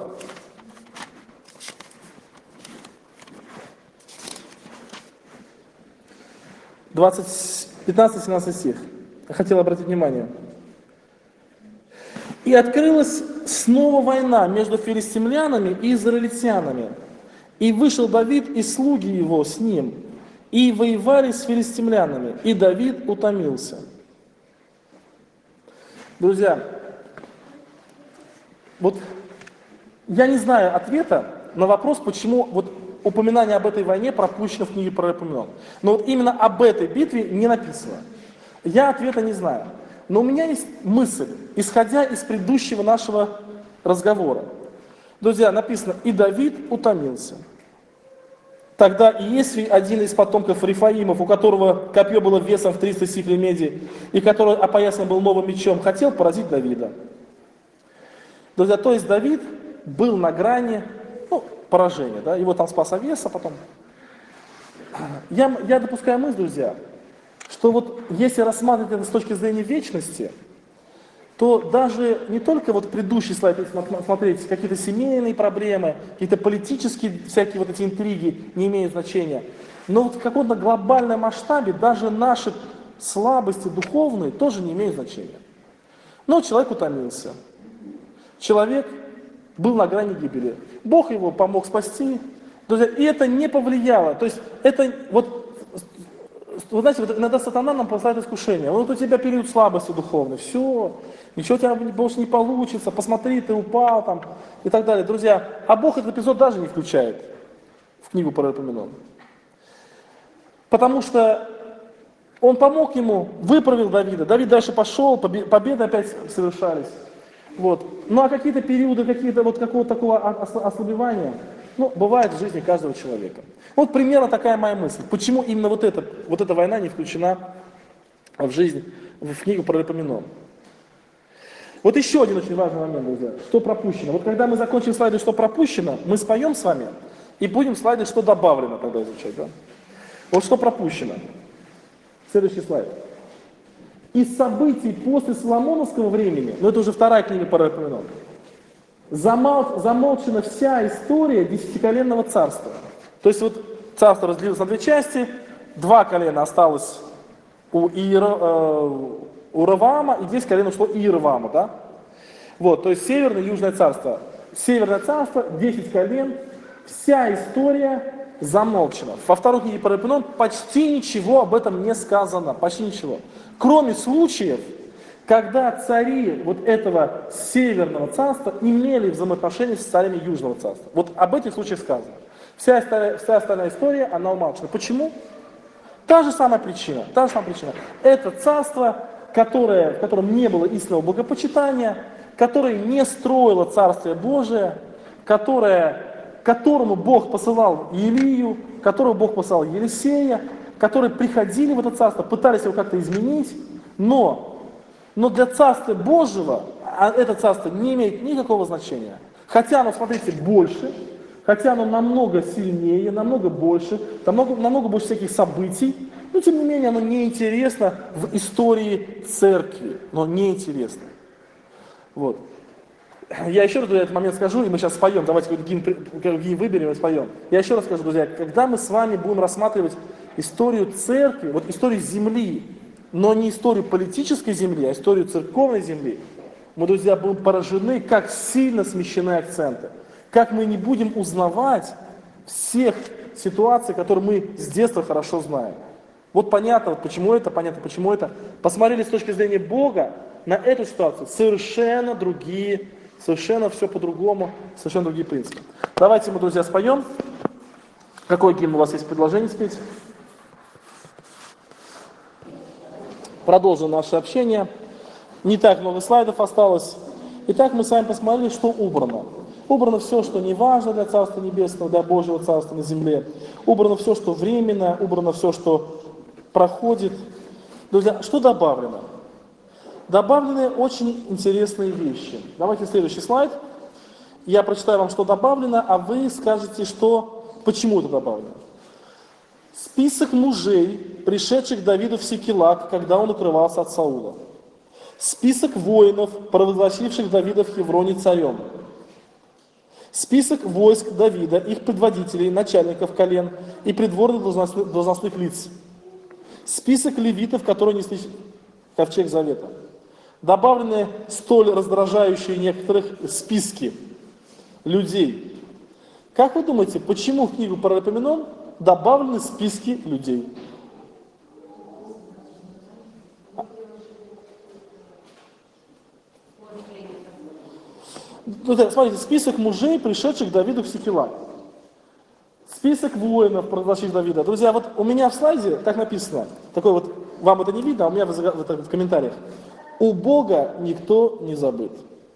Speaker 1: 15-17 стих. Я хотел обратить внимание. «И открылась снова война между филистимлянами и израильтянами. И вышел Давид и слуги его с ним, и воевали с филистимлянами, и Давид утомился». Друзья, вот я не знаю ответа на вопрос, почему вот упоминание об этой войне пропущено в книге Паралипоменон. Но вот именно об этой битве не написано. Я ответа не знаю. Но у меня есть мысль, исходя из предыдущего нашего разговора. Друзья, написано, и Давид утомился. Тогда Иесвий, один из потомков Рифаимов, у которого копье было весом в 300 сиклей меди, и который опоясан был новым мечом, хотел поразить Давида. Друзья, то есть Давид был на грани поражения, да? Его там спас Авеса потом. Я допускаю мысль, друзья, что вот если рассматривать это с точки зрения вечности, то даже не только вот предыдущий слайд смотреть, какие-то семейные проблемы, какие-то политические всякие вот эти интриги не имеют значения, но вот в каком-то глобальном масштабе даже наши слабости духовные тоже не имеют значения. Но человек утомился. Человек был на грани гибели. Бог его помог спасти. Друзья, и это не повлияло. То есть это вот Вы знаете, вот иногда сатана нам посылает искушение. Вот у тебя период слабости духовной, все, ничего у тебя больше не получится, посмотри, ты упал там и так далее. Друзья, а Бог этот эпизод даже не включает в книгу Паралипоменон. Потому что Он помог ему, выправил Давида. Давид дальше пошел, победы опять совершались. Вот. Ну а какие-то периоды, какого-то такого ослабевания, бывает в жизни каждого человека. Вот примерно такая моя мысль. Почему именно вот эта война не включена в жизнь, в книгу Паралипоменон. Вот еще один очень важный момент, друзья. Что пропущено? Вот когда мы закончим слайды, что пропущено, мы споем с вами и будем слайды, что добавлено тогда изучать. Да? Вот что пропущено. Следующий слайд. Из событий после Соломоновского времени, это уже вторая книга Паралипоменон, замолчена вся история десятиколенного царства. То есть вот царство разделилось на две части, 2 колена осталось у Роваама, и 10 колен ушло Иеровааму, да? Вот, то есть северное и южное царство. Северное царство, 10 колен, вся история замолчена. Во второй книге Паралипоменон почти ничего об этом не сказано, почти ничего. Кроме случаев, когда цари вот этого северного царства имели взаимоотношения с царями южного царства. Вот об этих случаях сказано. Вся остальная история, она умалчивана. Почему? Та же самая причина. Это царство, в котором не было истинного богопочитания, которое не строило Царствие Божие, которому Бог посылал Илию, которому Бог посылал Елисея, которые приходили в это царство, пытались его как-то изменить, но для Царства Божьего это царство не имеет никакого значения. Хотя оно, смотрите, больше, хотя оно намного сильнее, намного больше, намного больше всяких событий, но тем не менее оно неинтересно в истории церкви, но неинтересно. Вот. Я еще раз, друзья, этот момент скажу, и мы сейчас споем, давайте какой-то гимн выберем и споем. Я еще раз скажу, друзья, когда мы с вами будем рассматривать историю церкви, вот историю земли, но не историю политической земли, а историю церковной земли, мы, друзья, будем поражены, как сильно смещены акценты, как мы не будем узнавать всех ситуаций, которые мы с детства хорошо знаем. Вот понятно, почему это. Посмотрели с точки зрения Бога на эту ситуацию, совершенно другие, совершенно все по-другому, совершенно другие принципы. Давайте мы, друзья, споем. Какой гимн у вас есть предложение спеть? Продолжим наше общение. Не так много слайдов осталось. Итак, мы с вами посмотрели, что убрано. Убрано все, что не важно для Царства Небесного, для Божьего Царства на земле. Убрано все, что временно, убрано все, что проходит. Друзья, что добавлено? Добавлены очень интересные вещи. Давайте следующий слайд. Я прочитаю вам, что добавлено, а вы скажете, почему это добавлено. Список мужей, пришедших к Давиду в Сикилак, когда он укрывался от Саула. Список воинов, провозгласивших Давида в Хевроне царем. Список войск Давида, их предводителей, начальников колен и придворных должностных лиц. Список левитов, которые несли ковчег завета. Добавлены столь раздражающие некоторых списки людей. Как вы думаете, почему в книгу Паралипоменон добавлены списки людей? Смотрите, список мужей, пришедших к Давиду в Сикилак. Список воинов, провозгласивших Давида. Друзья, вот у меня в слайде так написано, такой вот, вам это не видно, а у меня в комментариях. У Бога никто не забыт.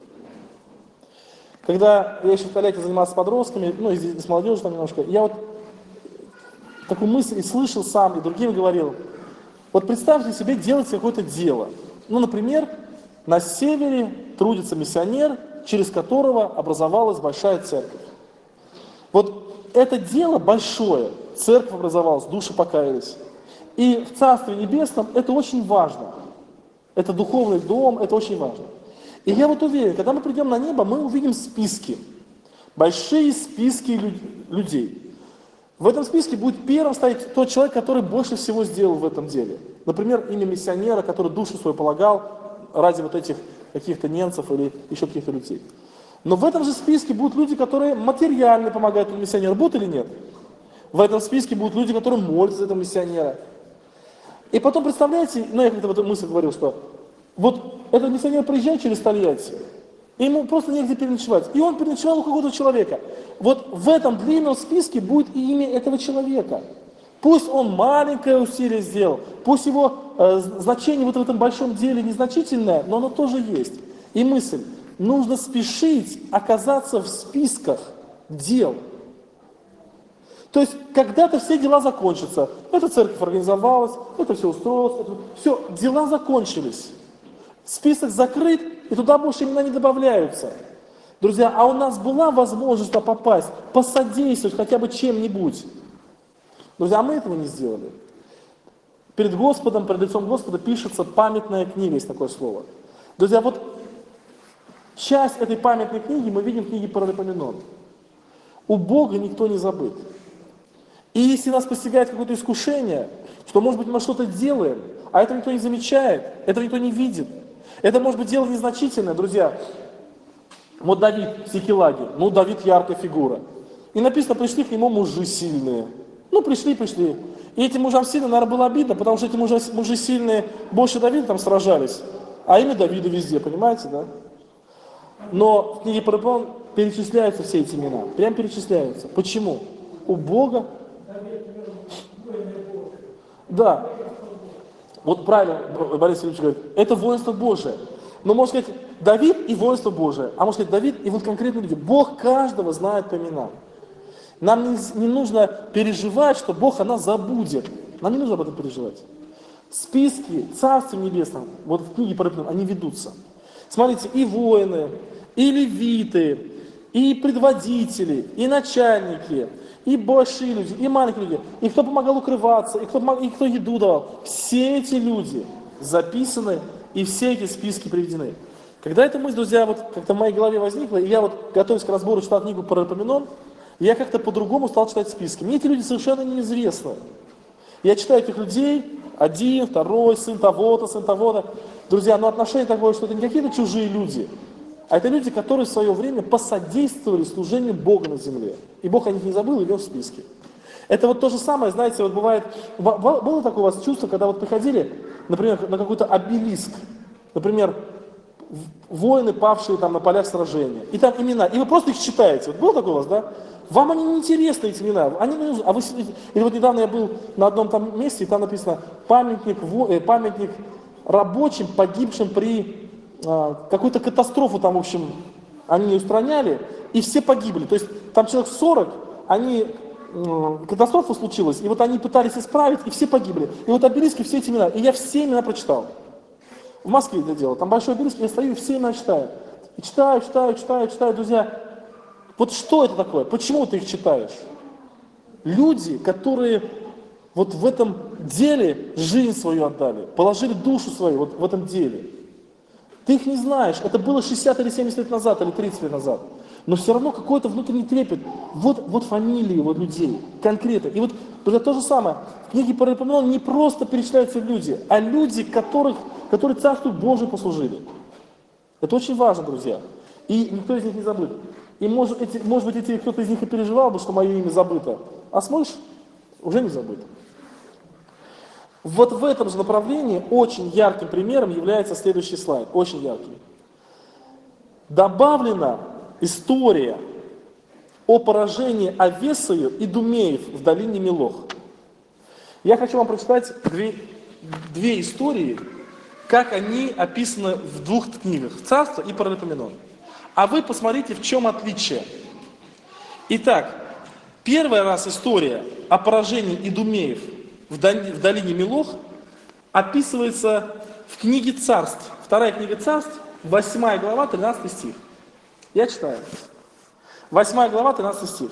Speaker 1: Когда я еще в Толяке занимался с подростками, и с молодежью там немножко, я вот такую мысль и слышал сам, и другим говорил. Вот представьте себе, делать какое-то дело. Например, на севере трудится миссионер, через которого образовалась большая церковь. Вот это дело большое, церковь образовалась, души покаялись. И в Царстве Небесном это очень важно. Это духовный дом, это очень важно. И я вот уверен, когда мы придем на небо, мы увидим списки, большие списки людей. В этом списке будет первым стоять тот человек, который больше всего сделал в этом деле. Например, имя миссионера, который душу свою полагал ради вот этих каких-то немцев или еще каких-то людей. Но в этом же списке будут люди, которые материально помогают этому миссионеру. Будут или нет? В этом списке будут люди, которые молятся за этого миссионера. И потом, представляете, ну я как-то в эту мысль говорил, что вот этот миссионер приезжает через Тольятти, и ему просто негде переночевать. И он переночевал у какого-то человека. Вот в этом длинном списке будет и имя этого человека. Пусть он маленькое усилие сделал, пусть его значение вот в этом большом деле незначительное, но оно тоже есть. И мысль, нужно спешить оказаться в списках дел. То есть, когда-то все дела закончатся. Эта церковь организовалась, это все устроилось, все, дела закончились. Список закрыт, и туда больше имена не добавляются. Друзья, а у нас была возможность туда попасть, посодействовать хотя бы чем-нибудь. Друзья, а мы этого не сделали. Перед Господом, перед лицом Господа пишется памятная книга, есть такое слово. Друзья, вот часть этой памятной книги мы видим в книге Паралипоменон. У Бога никто не забыт. И если нас постигает какое-то искушение, что, может быть, мы что-то делаем, а это никто не замечает, это никто не видит. Это, может быть, дело незначительное, друзья. Вот Давид в Сикелаге, ну, Давид яркая фигура. И написано, пришли к нему мужи сильные. Ну, пришли. И этим мужам сильно, наверное, было обидно, потому что эти мужи сильные больше Давида там сражались, а имя Давида везде, понимаете, да? Но в книге Паралипоменон перечисляются все эти имена, прям перечисляются. Почему? У Бога. Да. Вот правильно Борис Ильич говорит, это воинство Божие. Но можно сказать, Давид и воинство Божие, а можно сказать, Давид и вот конкретные люди. Бог каждого знает по именам. Нам не нужно переживать, что Бог о нас забудет. Нам не нужно об этом переживать. Списки Царства Небесного, вот в книге Паралипоменон, они ведутся. Смотрите, и воины, и левиты, и предводители, и начальники, и большие люди, и маленькие люди, и кто помогал укрываться, и кто еду давал. Все эти люди записаны, и все эти списки приведены. Когда эта мысль, друзья, вот как-то в моей голове возникла, и я вот, готовясь к разбору, читал книгу Паралипоменон, я как-то по-другому стал читать списки. Мне эти люди совершенно неизвестны. Я читаю этих людей, один, второй, сын того-то. Друзья, но отношение такое, что это не какие-то чужие люди, а это люди, которые в свое время посодействовали служению Бога на земле. И Бог о них не забыл и вел в списке. Это вот то же самое, знаете, вот бывает, было такое у вас чувство, когда вот приходили, например, на какой-то обелиск, например, воины, павшие там на полях сражения, и там имена, и вы просто их читаете. Вот было такое у вас, да? Вам они не интересны, эти имена, они не нужны. А вы сидите, или вот недавно я был на одном там месте, и там написано памятник рабочим, погибшим при какую-то катастрофу там, в общем, они не устраняли, и все погибли. То есть там человек 40, катастрофа случилась, и вот они пытались исправить, и все погибли. И вот обелиски, все эти имена, и я все имена прочитал. В Москве это дело, там большой обелиск, я стою и все имена читаю. И читаю, друзья. Вот что это такое? Почему ты их читаешь? Люди, которые вот в этом деле жизнь свою отдали, положили душу свою вот в этом деле. Ты их не знаешь, это было 60 или 70 лет назад, или 30 лет назад. Но все равно какой-то внутренний трепет. Вот фамилии вот людей, конкретно. И вот друзья, то же самое. В книге Паралипоменон не просто перечисляются люди, а люди, которые Царству Божию послужили. Это очень важно, друзья. И никто из них не забыт. И может быть, кто-то из них и переживал бы, что мое имя забыто. А смотришь, уже не забыто. Вот в этом же направлении очень ярким примером является следующий слайд. Очень яркий. Добавлена история о поражении Авесою и Думеев в долине Мелох. Я хочу вам прочитать две истории, как они описаны в двух книгах. «Царство» и «Паралипоменон». А вы посмотрите, в чем отличие. Итак, первый раз история о поражении Идумеев в долине Мелох описывается в книге Царств. Вторая книга Царств, 8 глава, 13 стих. Я читаю. 8 глава, 13 стих.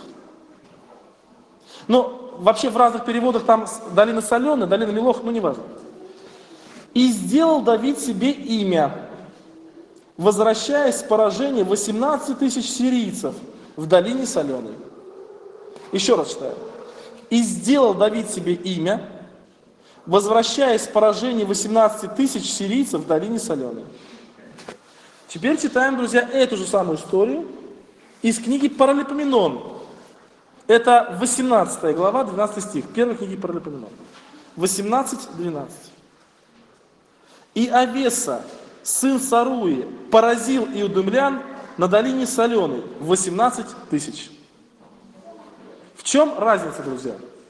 Speaker 1: Ну, вообще в разных переводах там долина соленая, долина Мелох, ну неважно. «И сделал Давид себе имя, возвращаясь с поражения 18 тысяч сирийцев в долине соленой». Еще раз читаю. «И сделал Давид себе имя, возвращаясь с поражения 18 тысяч сирийцев в долине соленой». Теперь читаем, друзья, эту же самую историю из книги Паралипоменон. Это 18 глава, 12 стих, первой книги Паралипоменон. 18:12. И Авеса, сын Саруи, поразил иудумлян на долине Соленой 18 тысяч. В чем разница, друзья?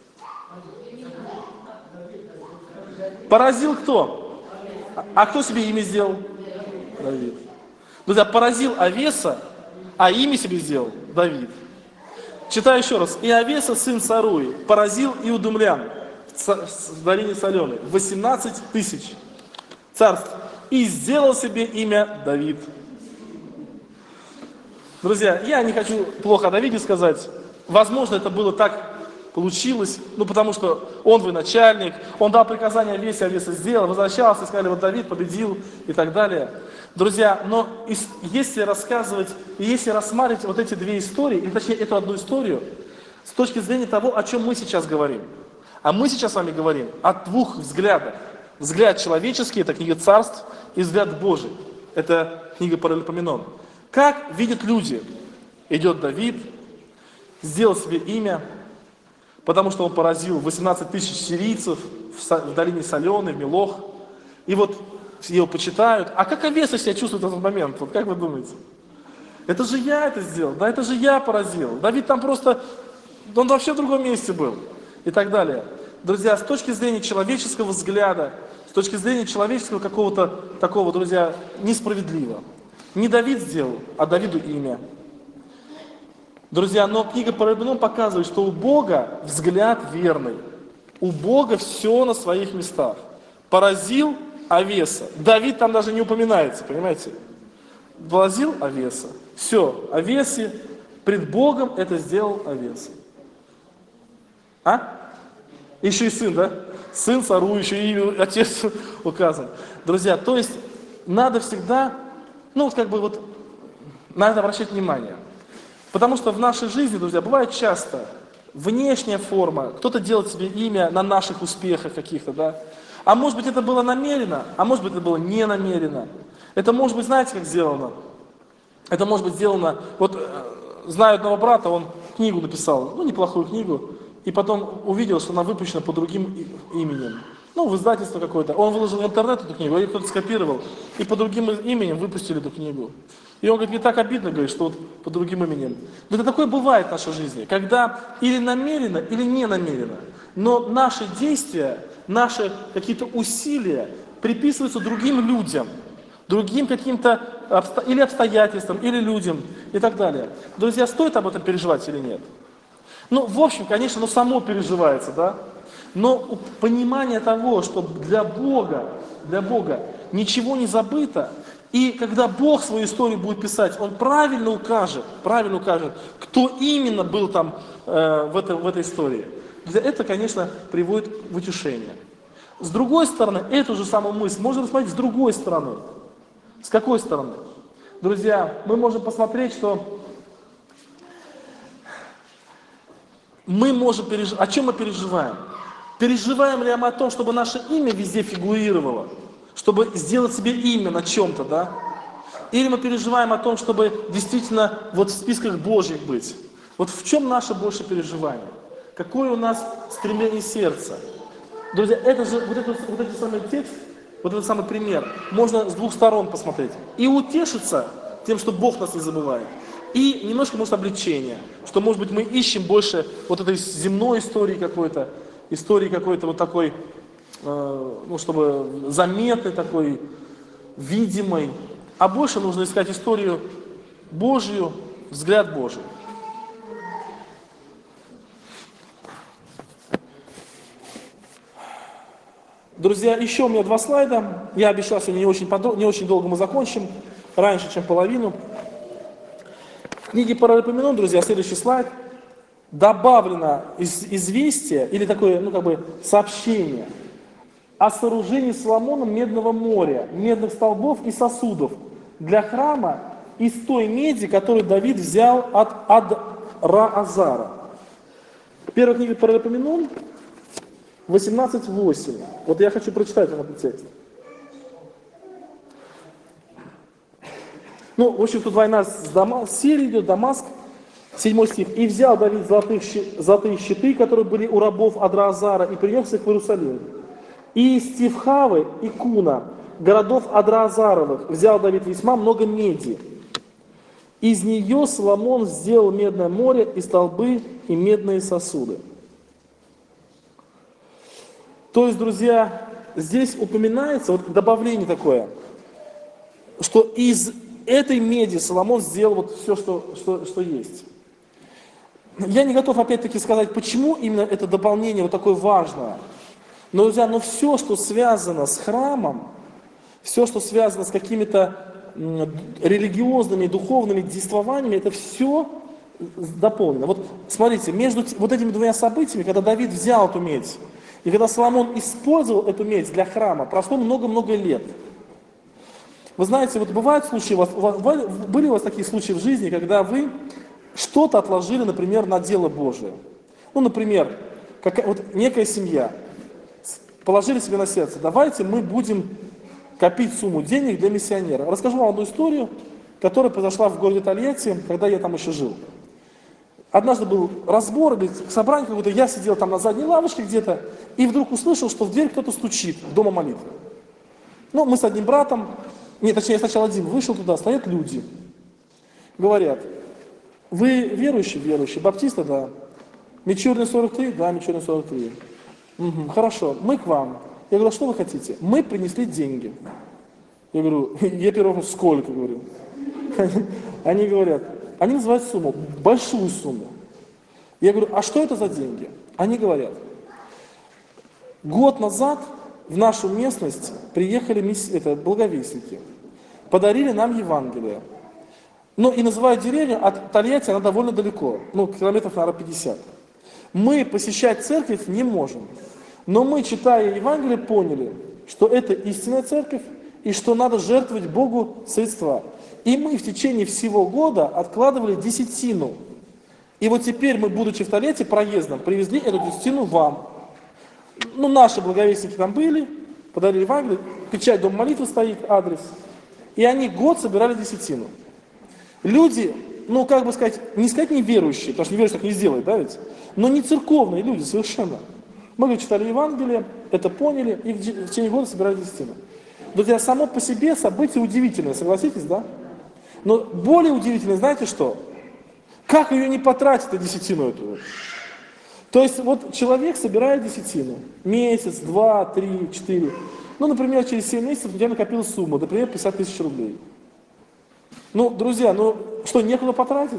Speaker 1: Поразил кто? А кто себе имя сделал? Давид. Друзья, поразил Авеса, а имя себе сделал Давид. Читаю еще раз. И Авеса, сын Саруи, поразил иудумлян в долине Соленой 18 тысяч царств и сделал себе имя Давид. Друзья, я не хочу плохо о Давиде сказать. Возможно, это было так, получилось, потому что он военачальник, он дал приказание Авесе, Авеса сделал, возвращался, сказали, вот Давид победил и так далее. Друзья, но если рассказывать, и если рассматривать вот эти две истории, или точнее эту одну историю, с точки зрения того, о чем мы сейчас говорим. А мы сейчас с вами говорим о двух взглядах. Взгляд человеческий, это книга Царств, и взгляд Божий, это книга Паралипоменон. Как видят люди? Идет Давид, сделал себе имя, потому что он поразил 18 тысяч сирийцев в долине Соленой, в Милох. И вот его почитают. А как Авеса себя чувствует в этот момент? Вот как вы думаете? Это же я это сделал, да, это же я поразил. Давид там просто, он вообще в другом месте был. И так далее. Друзья, с точки зрения человеческого взгляда, с точки зрения человеческого какого-то такого, друзья, несправедливо. Не Давид сделал, а Давиду имя. Друзья, но книга Паралипоменон показывает, что у Бога взгляд верный. У Бога все на своих местах. Поразил Авеса. Давид там даже не упоминается, понимаете? Поразил Авеса. Все, Авесе, пред Богом это сделал Авеса. А? Еще и сын, да? Сын Саруи, еще и отец указан. Друзья, то есть надо всегда, надо обращать внимание. Потому что в нашей жизни, друзья, бывает часто внешняя форма, кто-то делает себе имя на наших успехах каких-то, да? А может быть это было намеренно, а может быть это было не намеренно. Это может быть, знаете, как сделано? Это может быть сделано, знаю одного брата, он книгу написал, неплохую книгу, и потом увидел, что она выпущена под другим именем. В издательство какое-то. Он выложил в интернет эту книгу, ее кто-то скопировал, и под другим именем выпустили эту книгу. И он говорит, мне так обидно, говорит, что под другим именем. Но это такое бывает в нашей жизни, когда или намеренно, или не намеренно. Но наши действия, наши какие-то усилия приписываются другим людям, другим каким-то или обстоятельствам, или людям, и так далее. Друзья, стоит об этом переживать или нет? В общем, конечно, само переживается, да? Но понимание того, что для Бога ничего не забыто, и когда Бог свою историю будет писать, Он правильно укажет, кто именно был там в этой истории. Это, конечно, приводит в утешение. С другой стороны, эту же самую мысль можно рассмотреть с другой стороны. С какой стороны? Друзья, мы можем посмотреть, что мы можем переживать. О чем мы переживаем? Переживаем ли мы о том, чтобы наше имя везде фигурировало? Чтобы сделать себе имя на чем-то, да? Или мы переживаем о том, чтобы действительно в списках Божьих быть? В чем наше больше переживание? Какое у нас стремление сердца? Друзья, это же, этот самый текст, этот самый пример, можно с двух сторон посмотреть. И утешиться тем, что Бог нас не забывает. И немножко, может, облегчение, что, может быть, мы ищем больше этой земной истории какой-то такой, чтобы заметной такой, видимой, а больше нужно искать историю Божью, взгляд Божий. Друзья, еще у меня 2 слайда. Я обещал, что не очень долго мы закончим, раньше, чем половину. В книге Паралипоменон, друзья, следующий слайд, добавлено известие, или такое, сообщение о сооружении Соломоном Медного моря, медных столбов и сосудов для храма из той меди, которую Давид взял от Ад-Раазара. Первая книга Паралипоменон, 18:8. Я хочу прочитать вам этот текст. В общем, тут война с Сирией идет, Дамаск. 7 стих. «И взял Давид золотые щиты, которые были у рабов Адраазара, и принес их в Иерусалим. И из Тивхавы и Куна, городов Адраазаровых, взял Давид весьма много меди. Из нее Соломон сделал медное море и столбы и медные сосуды». То есть, друзья, здесь упоминается, вот добавление такое, что из этой меди Соломон сделал вот все, что есть. Я не готов опять-таки сказать, почему именно это дополнение вот такое важное. Но, друзья, все, что связано с храмом, все, что связано с какими-то религиозными, духовными действованиями, это все дополнено. Вот смотрите, между вот этими двумя событиями, когда Давид взял эту медь, и когда Соломон использовал эту медь для храма, прошло много-много лет. Вы знаете, вот бывают случаи, были у вас такие случаи в жизни, когда вы что-то отложили, например, на дело Божие. Ну, например, вот некая семья положили себе на сердце, давайте мы будем копить сумму денег для миссионера. Расскажу вам одну историю, которая произошла в городе Тольятти, когда я там еще жил. Однажды был разбор или собрание какое-то, я сидел там на задней лавочке где-то, и вдруг услышал, что в дверь кто-то стучит в дома молитвы. Ну, мы с одним братом, точнее, я сначала один вышел туда, стоят люди. Говорят: вы верующие? Верующие. Баптисты? Да. Мичурный 43? Да, Мичурный 43. Угу, хорошо, мы к вам. Я говорю: а что вы хотите? Мы принесли деньги. Я говорю: я первый вопрос: сколько? Говорю. Они говорят, они называют сумму, большую сумму. Я говорю: а что это за деньги? Они говорят: год назад в нашу местность приехали благовестники, подарили нам Евангелие. Ну и называют деревню от Тольятти, она довольно далеко, километров, наверное, 50. Мы посещать церковь не можем, но мы, читая Евангелие, поняли, что это истинная церковь и что надо жертвовать Богу средства. И мы в течение всего года откладывали десятину. И вот теперь мы, будучи в Тольятти проездом, привезли эту десятину вам. Наши благовестники там были, подарили Евангелие, печать Дом молитвы стоит, адрес. И они год собирали десятину. Люди, не сказать неверующие, потому что неверующий так не сделает, да ведь? Но не церковные люди совершенно. Мы читали Евангелие, это поняли, и в течение года собирали десятину. Друзья, само по себе событие удивительное, согласитесь, да? Но более удивительное, знаете что? Как ее не потратить, эту десятину эту? То есть вот человек собирает десятину, месяц, 2, 3, 4. Например, через 7 месяцев у тебя накопилась сумма, например, 50 тысяч рублей. Друзья, что, некуда потратить?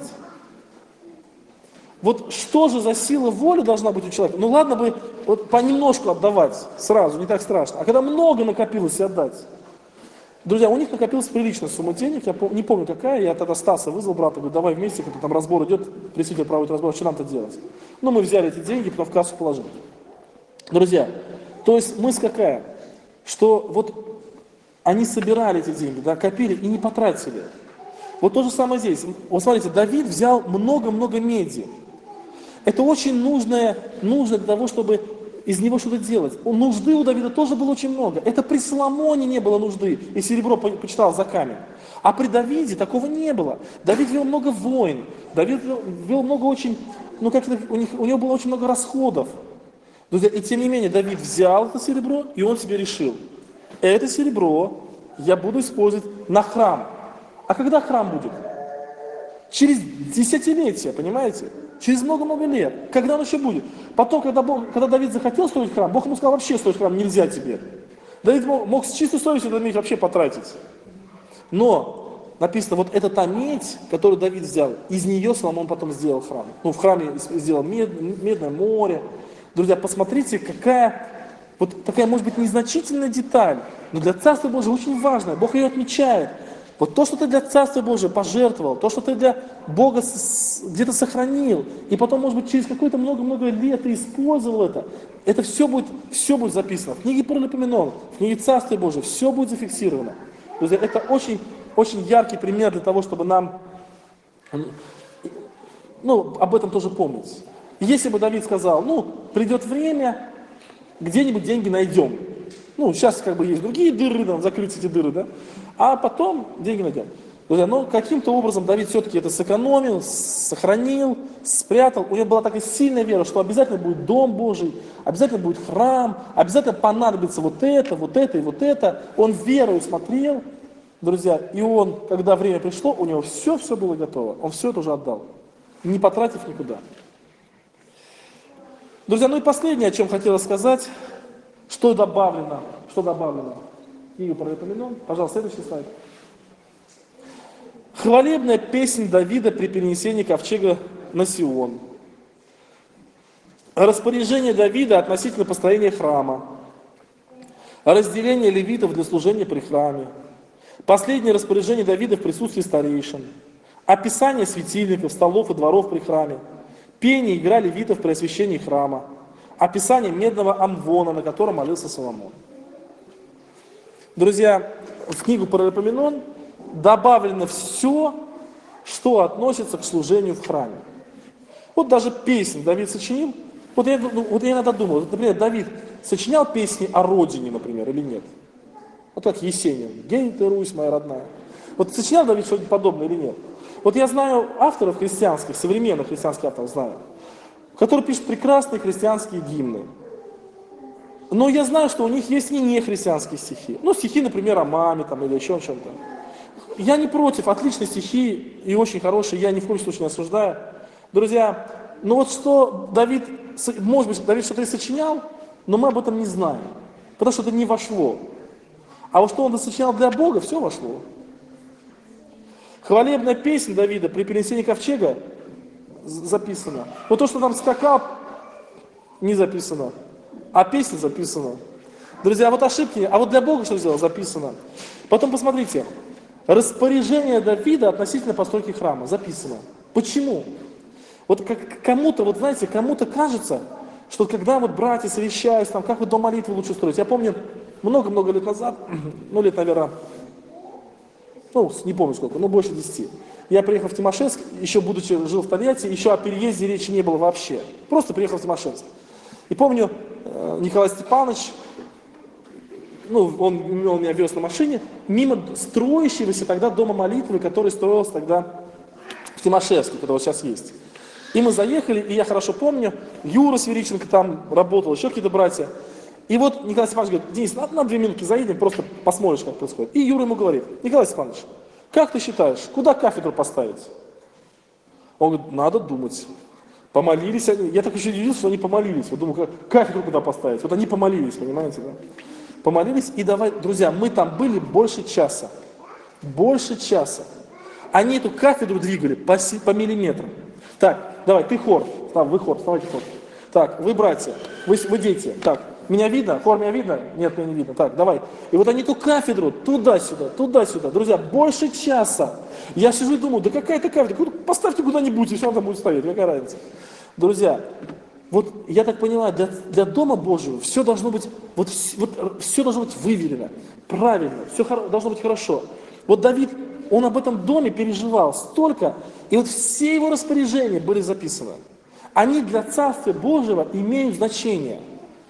Speaker 1: Вот что же за сила воли должна быть у человека? Ладно бы вот понемножку отдавать сразу, не так страшно. А когда много накопилось, и отдать. Друзья, у них накопилась приличная сумма денег, я не помню какая, я тогда Стаса вызвал брата, говорю: давай вместе, когда там разбор идет, пресвитер проводит разбор, что нам-то делать? Мы взяли эти деньги, потом в кассу положили. Друзья, то есть мысль какая? Что вот они собирали эти деньги, да, копили и не потратили. Вот то же самое здесь. Вот смотрите, Давид взял много-много меди. Это очень нужно для того, чтобы из него что-то делать. Нужды у Давида тоже было очень много. Это при Соломоне не было нужды, и серебро почитал за камень. А при Давиде такого не было. Давид вел много войн, Давид вел много очень, у него было очень много расходов. Друзья, и тем не менее Давид взял это серебро, и он себе решил: это серебро я буду использовать на храм. А когда храм будет? Через десятилетия, понимаете? Через много-много лет. Когда он еще будет? Потом, когда Давид захотел строить храм, Бог ему сказал: вообще строить храм нельзя тебе. Давид мог с чистой совестью этот медь вообще потратить. Но написано, вот это та медь, которую Давид взял, из нее Соломон потом сделал храм. В храме сделал медное море. Друзья, посмотрите, какая, может быть, незначительная деталь, но для Царства Божьего очень важная. Бог ее отмечает. Вот то, что ты для Царства Божьего пожертвовал, то, что ты для Бога где-то сохранил, и потом, может быть, через какое-то много-много лет ты использовал это все будет записано. В книге Паралипоменон, в книге Царства Божьего, все будет зафиксировано. Друзья, это очень, очень яркий пример для того, чтобы нам об этом тоже помнить. Если бы Давид сказал: придет время, где-нибудь деньги найдем. Сейчас есть другие дыры, закрыть эти дыры, да? А потом деньги найдем. Друзья, но каким-то образом Давид все-таки это сэкономил, сохранил, спрятал. У него была такая сильная вера, что обязательно будет Дом Божий, обязательно будет храм, обязательно понадобится вот это и вот это. Он верою смотрел, друзья, и он, когда время пришло, у него все было готово. Он все это уже отдал, не потратив никуда. Друзья, ну и последнее, о чем хотела сказать, что добавлено в книгу Паралипоменон. Пожалуйста, следующий слайд. Хвалебная песнь Давида при перенесении ковчега на Сион. Распоряжение Давида относительно построения храма. Разделение левитов для служения при храме. Последнее распоряжение Давида в присутствии старейшин. Описание светильников, столов и дворов при храме. Пение и игра левитов при освящении храма. Описание медного амвона, на котором молился Соломон. Друзья, в книгу Паралипоменон добавлено все, что относится к служению в храме. Вот даже песни Давид сочинил. Вот я иногда думал, например, Давид сочинял песни о родине, например, или нет? Вот как Есенин. «Гей ты, Русь моя родная». Вот сочинял Давид что-нибудь подобное или нет? Вот я знаю авторов христианских, современных христианских авторов знаю, которые пишут прекрасные христианские гимны. Но я знаю, что у них есть и нехристианские стихи. Ну, стихи, например, о маме там, или еще о чем-то. Я не против, отличные стихи и очень хорошие, я ни в коем случае не осуждаю. Друзья, ну вот что Давид, может быть, Давид что-то и сочинял, но мы об этом не знаем, потому что это не вошло. А вот что он сочинял для Бога, все вошло. Хвалебная песня Давида при перенесении ковчега записана. Вот то, что там скакал, не записано, а песня записана. Друзья, вот ошибки, а вот для Бога что сделал, записано. Потом посмотрите. Распоряжение Давида относительно постройки храма записано. Почему? Вот кому-то, вот знаете, кому-то кажется, что когда вот братья совещаются, там, как вот дом молитвы лучше строить. Я помню, много-много лет назад, ну лет, наверное, ну не помню сколько, ну больше 10. Я приехал в Тимошевск, еще будучи жил в Тольятти, еще о переезде речи не было вообще. Просто приехал в Тимошевск. И помню, Николай Степанович, ну, он меня вез на машине, мимо строящегося тогда дома молитвы, который строился тогда в Тимошевске, который вот сейчас есть. И мы заехали, и я хорошо помню, Юра Свериченко там работал, еще какие-то братья. И вот Николай Степанович говорит: Денис, на 2 минутки заедем, просто посмотришь, как происходит. И Юра ему говорит: Николай Степанович, как ты считаешь, куда кафедру поставить? Он говорит: надо думать. Помолились они. Я так еще удивился, что они помолились. Вот думаю, кафедру куда поставить? Вот они помолились, понимаете, да? Помолились, и давай, друзья, мы там были больше часа. Больше часа. Они эту кафедру двигали по миллиметрам. Так, давай, ты хор. Вы хор, вставайте хор. Так, вы братья, вы дети. Так, меня видно? Хор меня видно? Нет, меня не видно. Так, давай. И вот они эту кафедру туда-сюда, туда-сюда. Друзья, больше часа. Я сижу и думаю, да какая-то кафедра? Поставьте куда-нибудь, и все там будет стоять. Какая разница? Друзья, вот я так понимаю, для Дома Божьего все должно быть, все должно быть выверено, правильно, все должно быть хорошо. Вот Давид, он об этом доме переживал столько, и вот все его распоряжения были записаны. Они для Царствия Божьего имеют значение.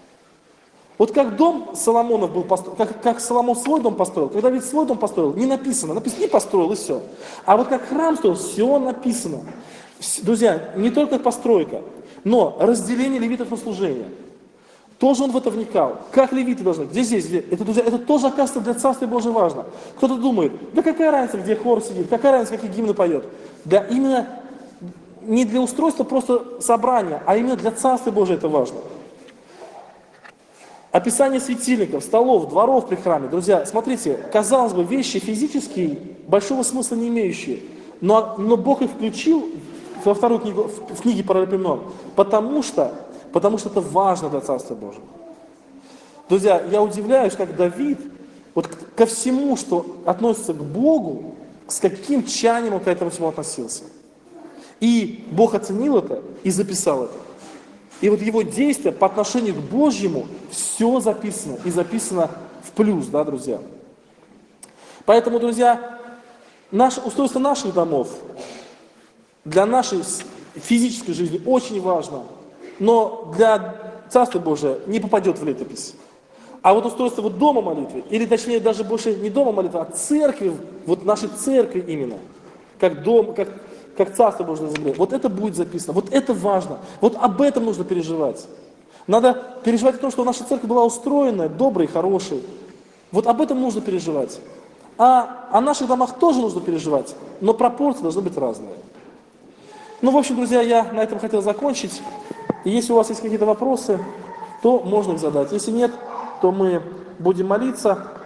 Speaker 1: Вот как дом Соломонов был построен, как Соломон свой дом построил, когда Давид свой дом построил, не написано, не построил и все. А вот как храм строил, все написано. Друзья, не только постройка, но разделение левитов на служение. Тоже он в это вникал. Как левиты должны, где здесь, где. Это, друзья, это тоже, оказывается, для Царствия Божьего важно. Кто-то думает, да какая разница, где хор сидит, какая разница, какие гимны поет. Да именно не для устройства просто собрания, а именно для Царствия Божьего это важно. Описание светильников, столов, дворов при храме. Друзья, смотрите, казалось бы, вещи физические, большого смысла не имеющие. Но Бог их включил во вторую книгу, в книге Паралипоменон, потому что это важно для Царства Божьего. Друзья, я удивляюсь, как Давид вот ко всему, что относится к Богу, с каким тщанием он к этому всему относился. И Бог оценил это и записал это. И вот его действия по отношению к Божьему все записано. И записано в плюс, да, друзья. Поэтому, друзья, устройство наших домов для нашей физической жизни очень важно. Но для Царства Божия не попадет в летопись. А вот устройство вот дома молитвы, или точнее даже больше не дома молитвы, а церкви, вот нашей церкви именно, как дом, как царство Божье на земле, вот это будет записано, вот это важно, вот об этом нужно переживать. Надо переживать о том, что наша церковь была устроенная, доброй, хорошей. Вот об этом нужно переживать. А о наших домах тоже нужно переживать, но пропорции должны быть разные. Ну, в общем, друзья, я на этом хотел закончить. И если у вас есть какие-то вопросы, то можно их задать. Если нет, то мы будем молиться.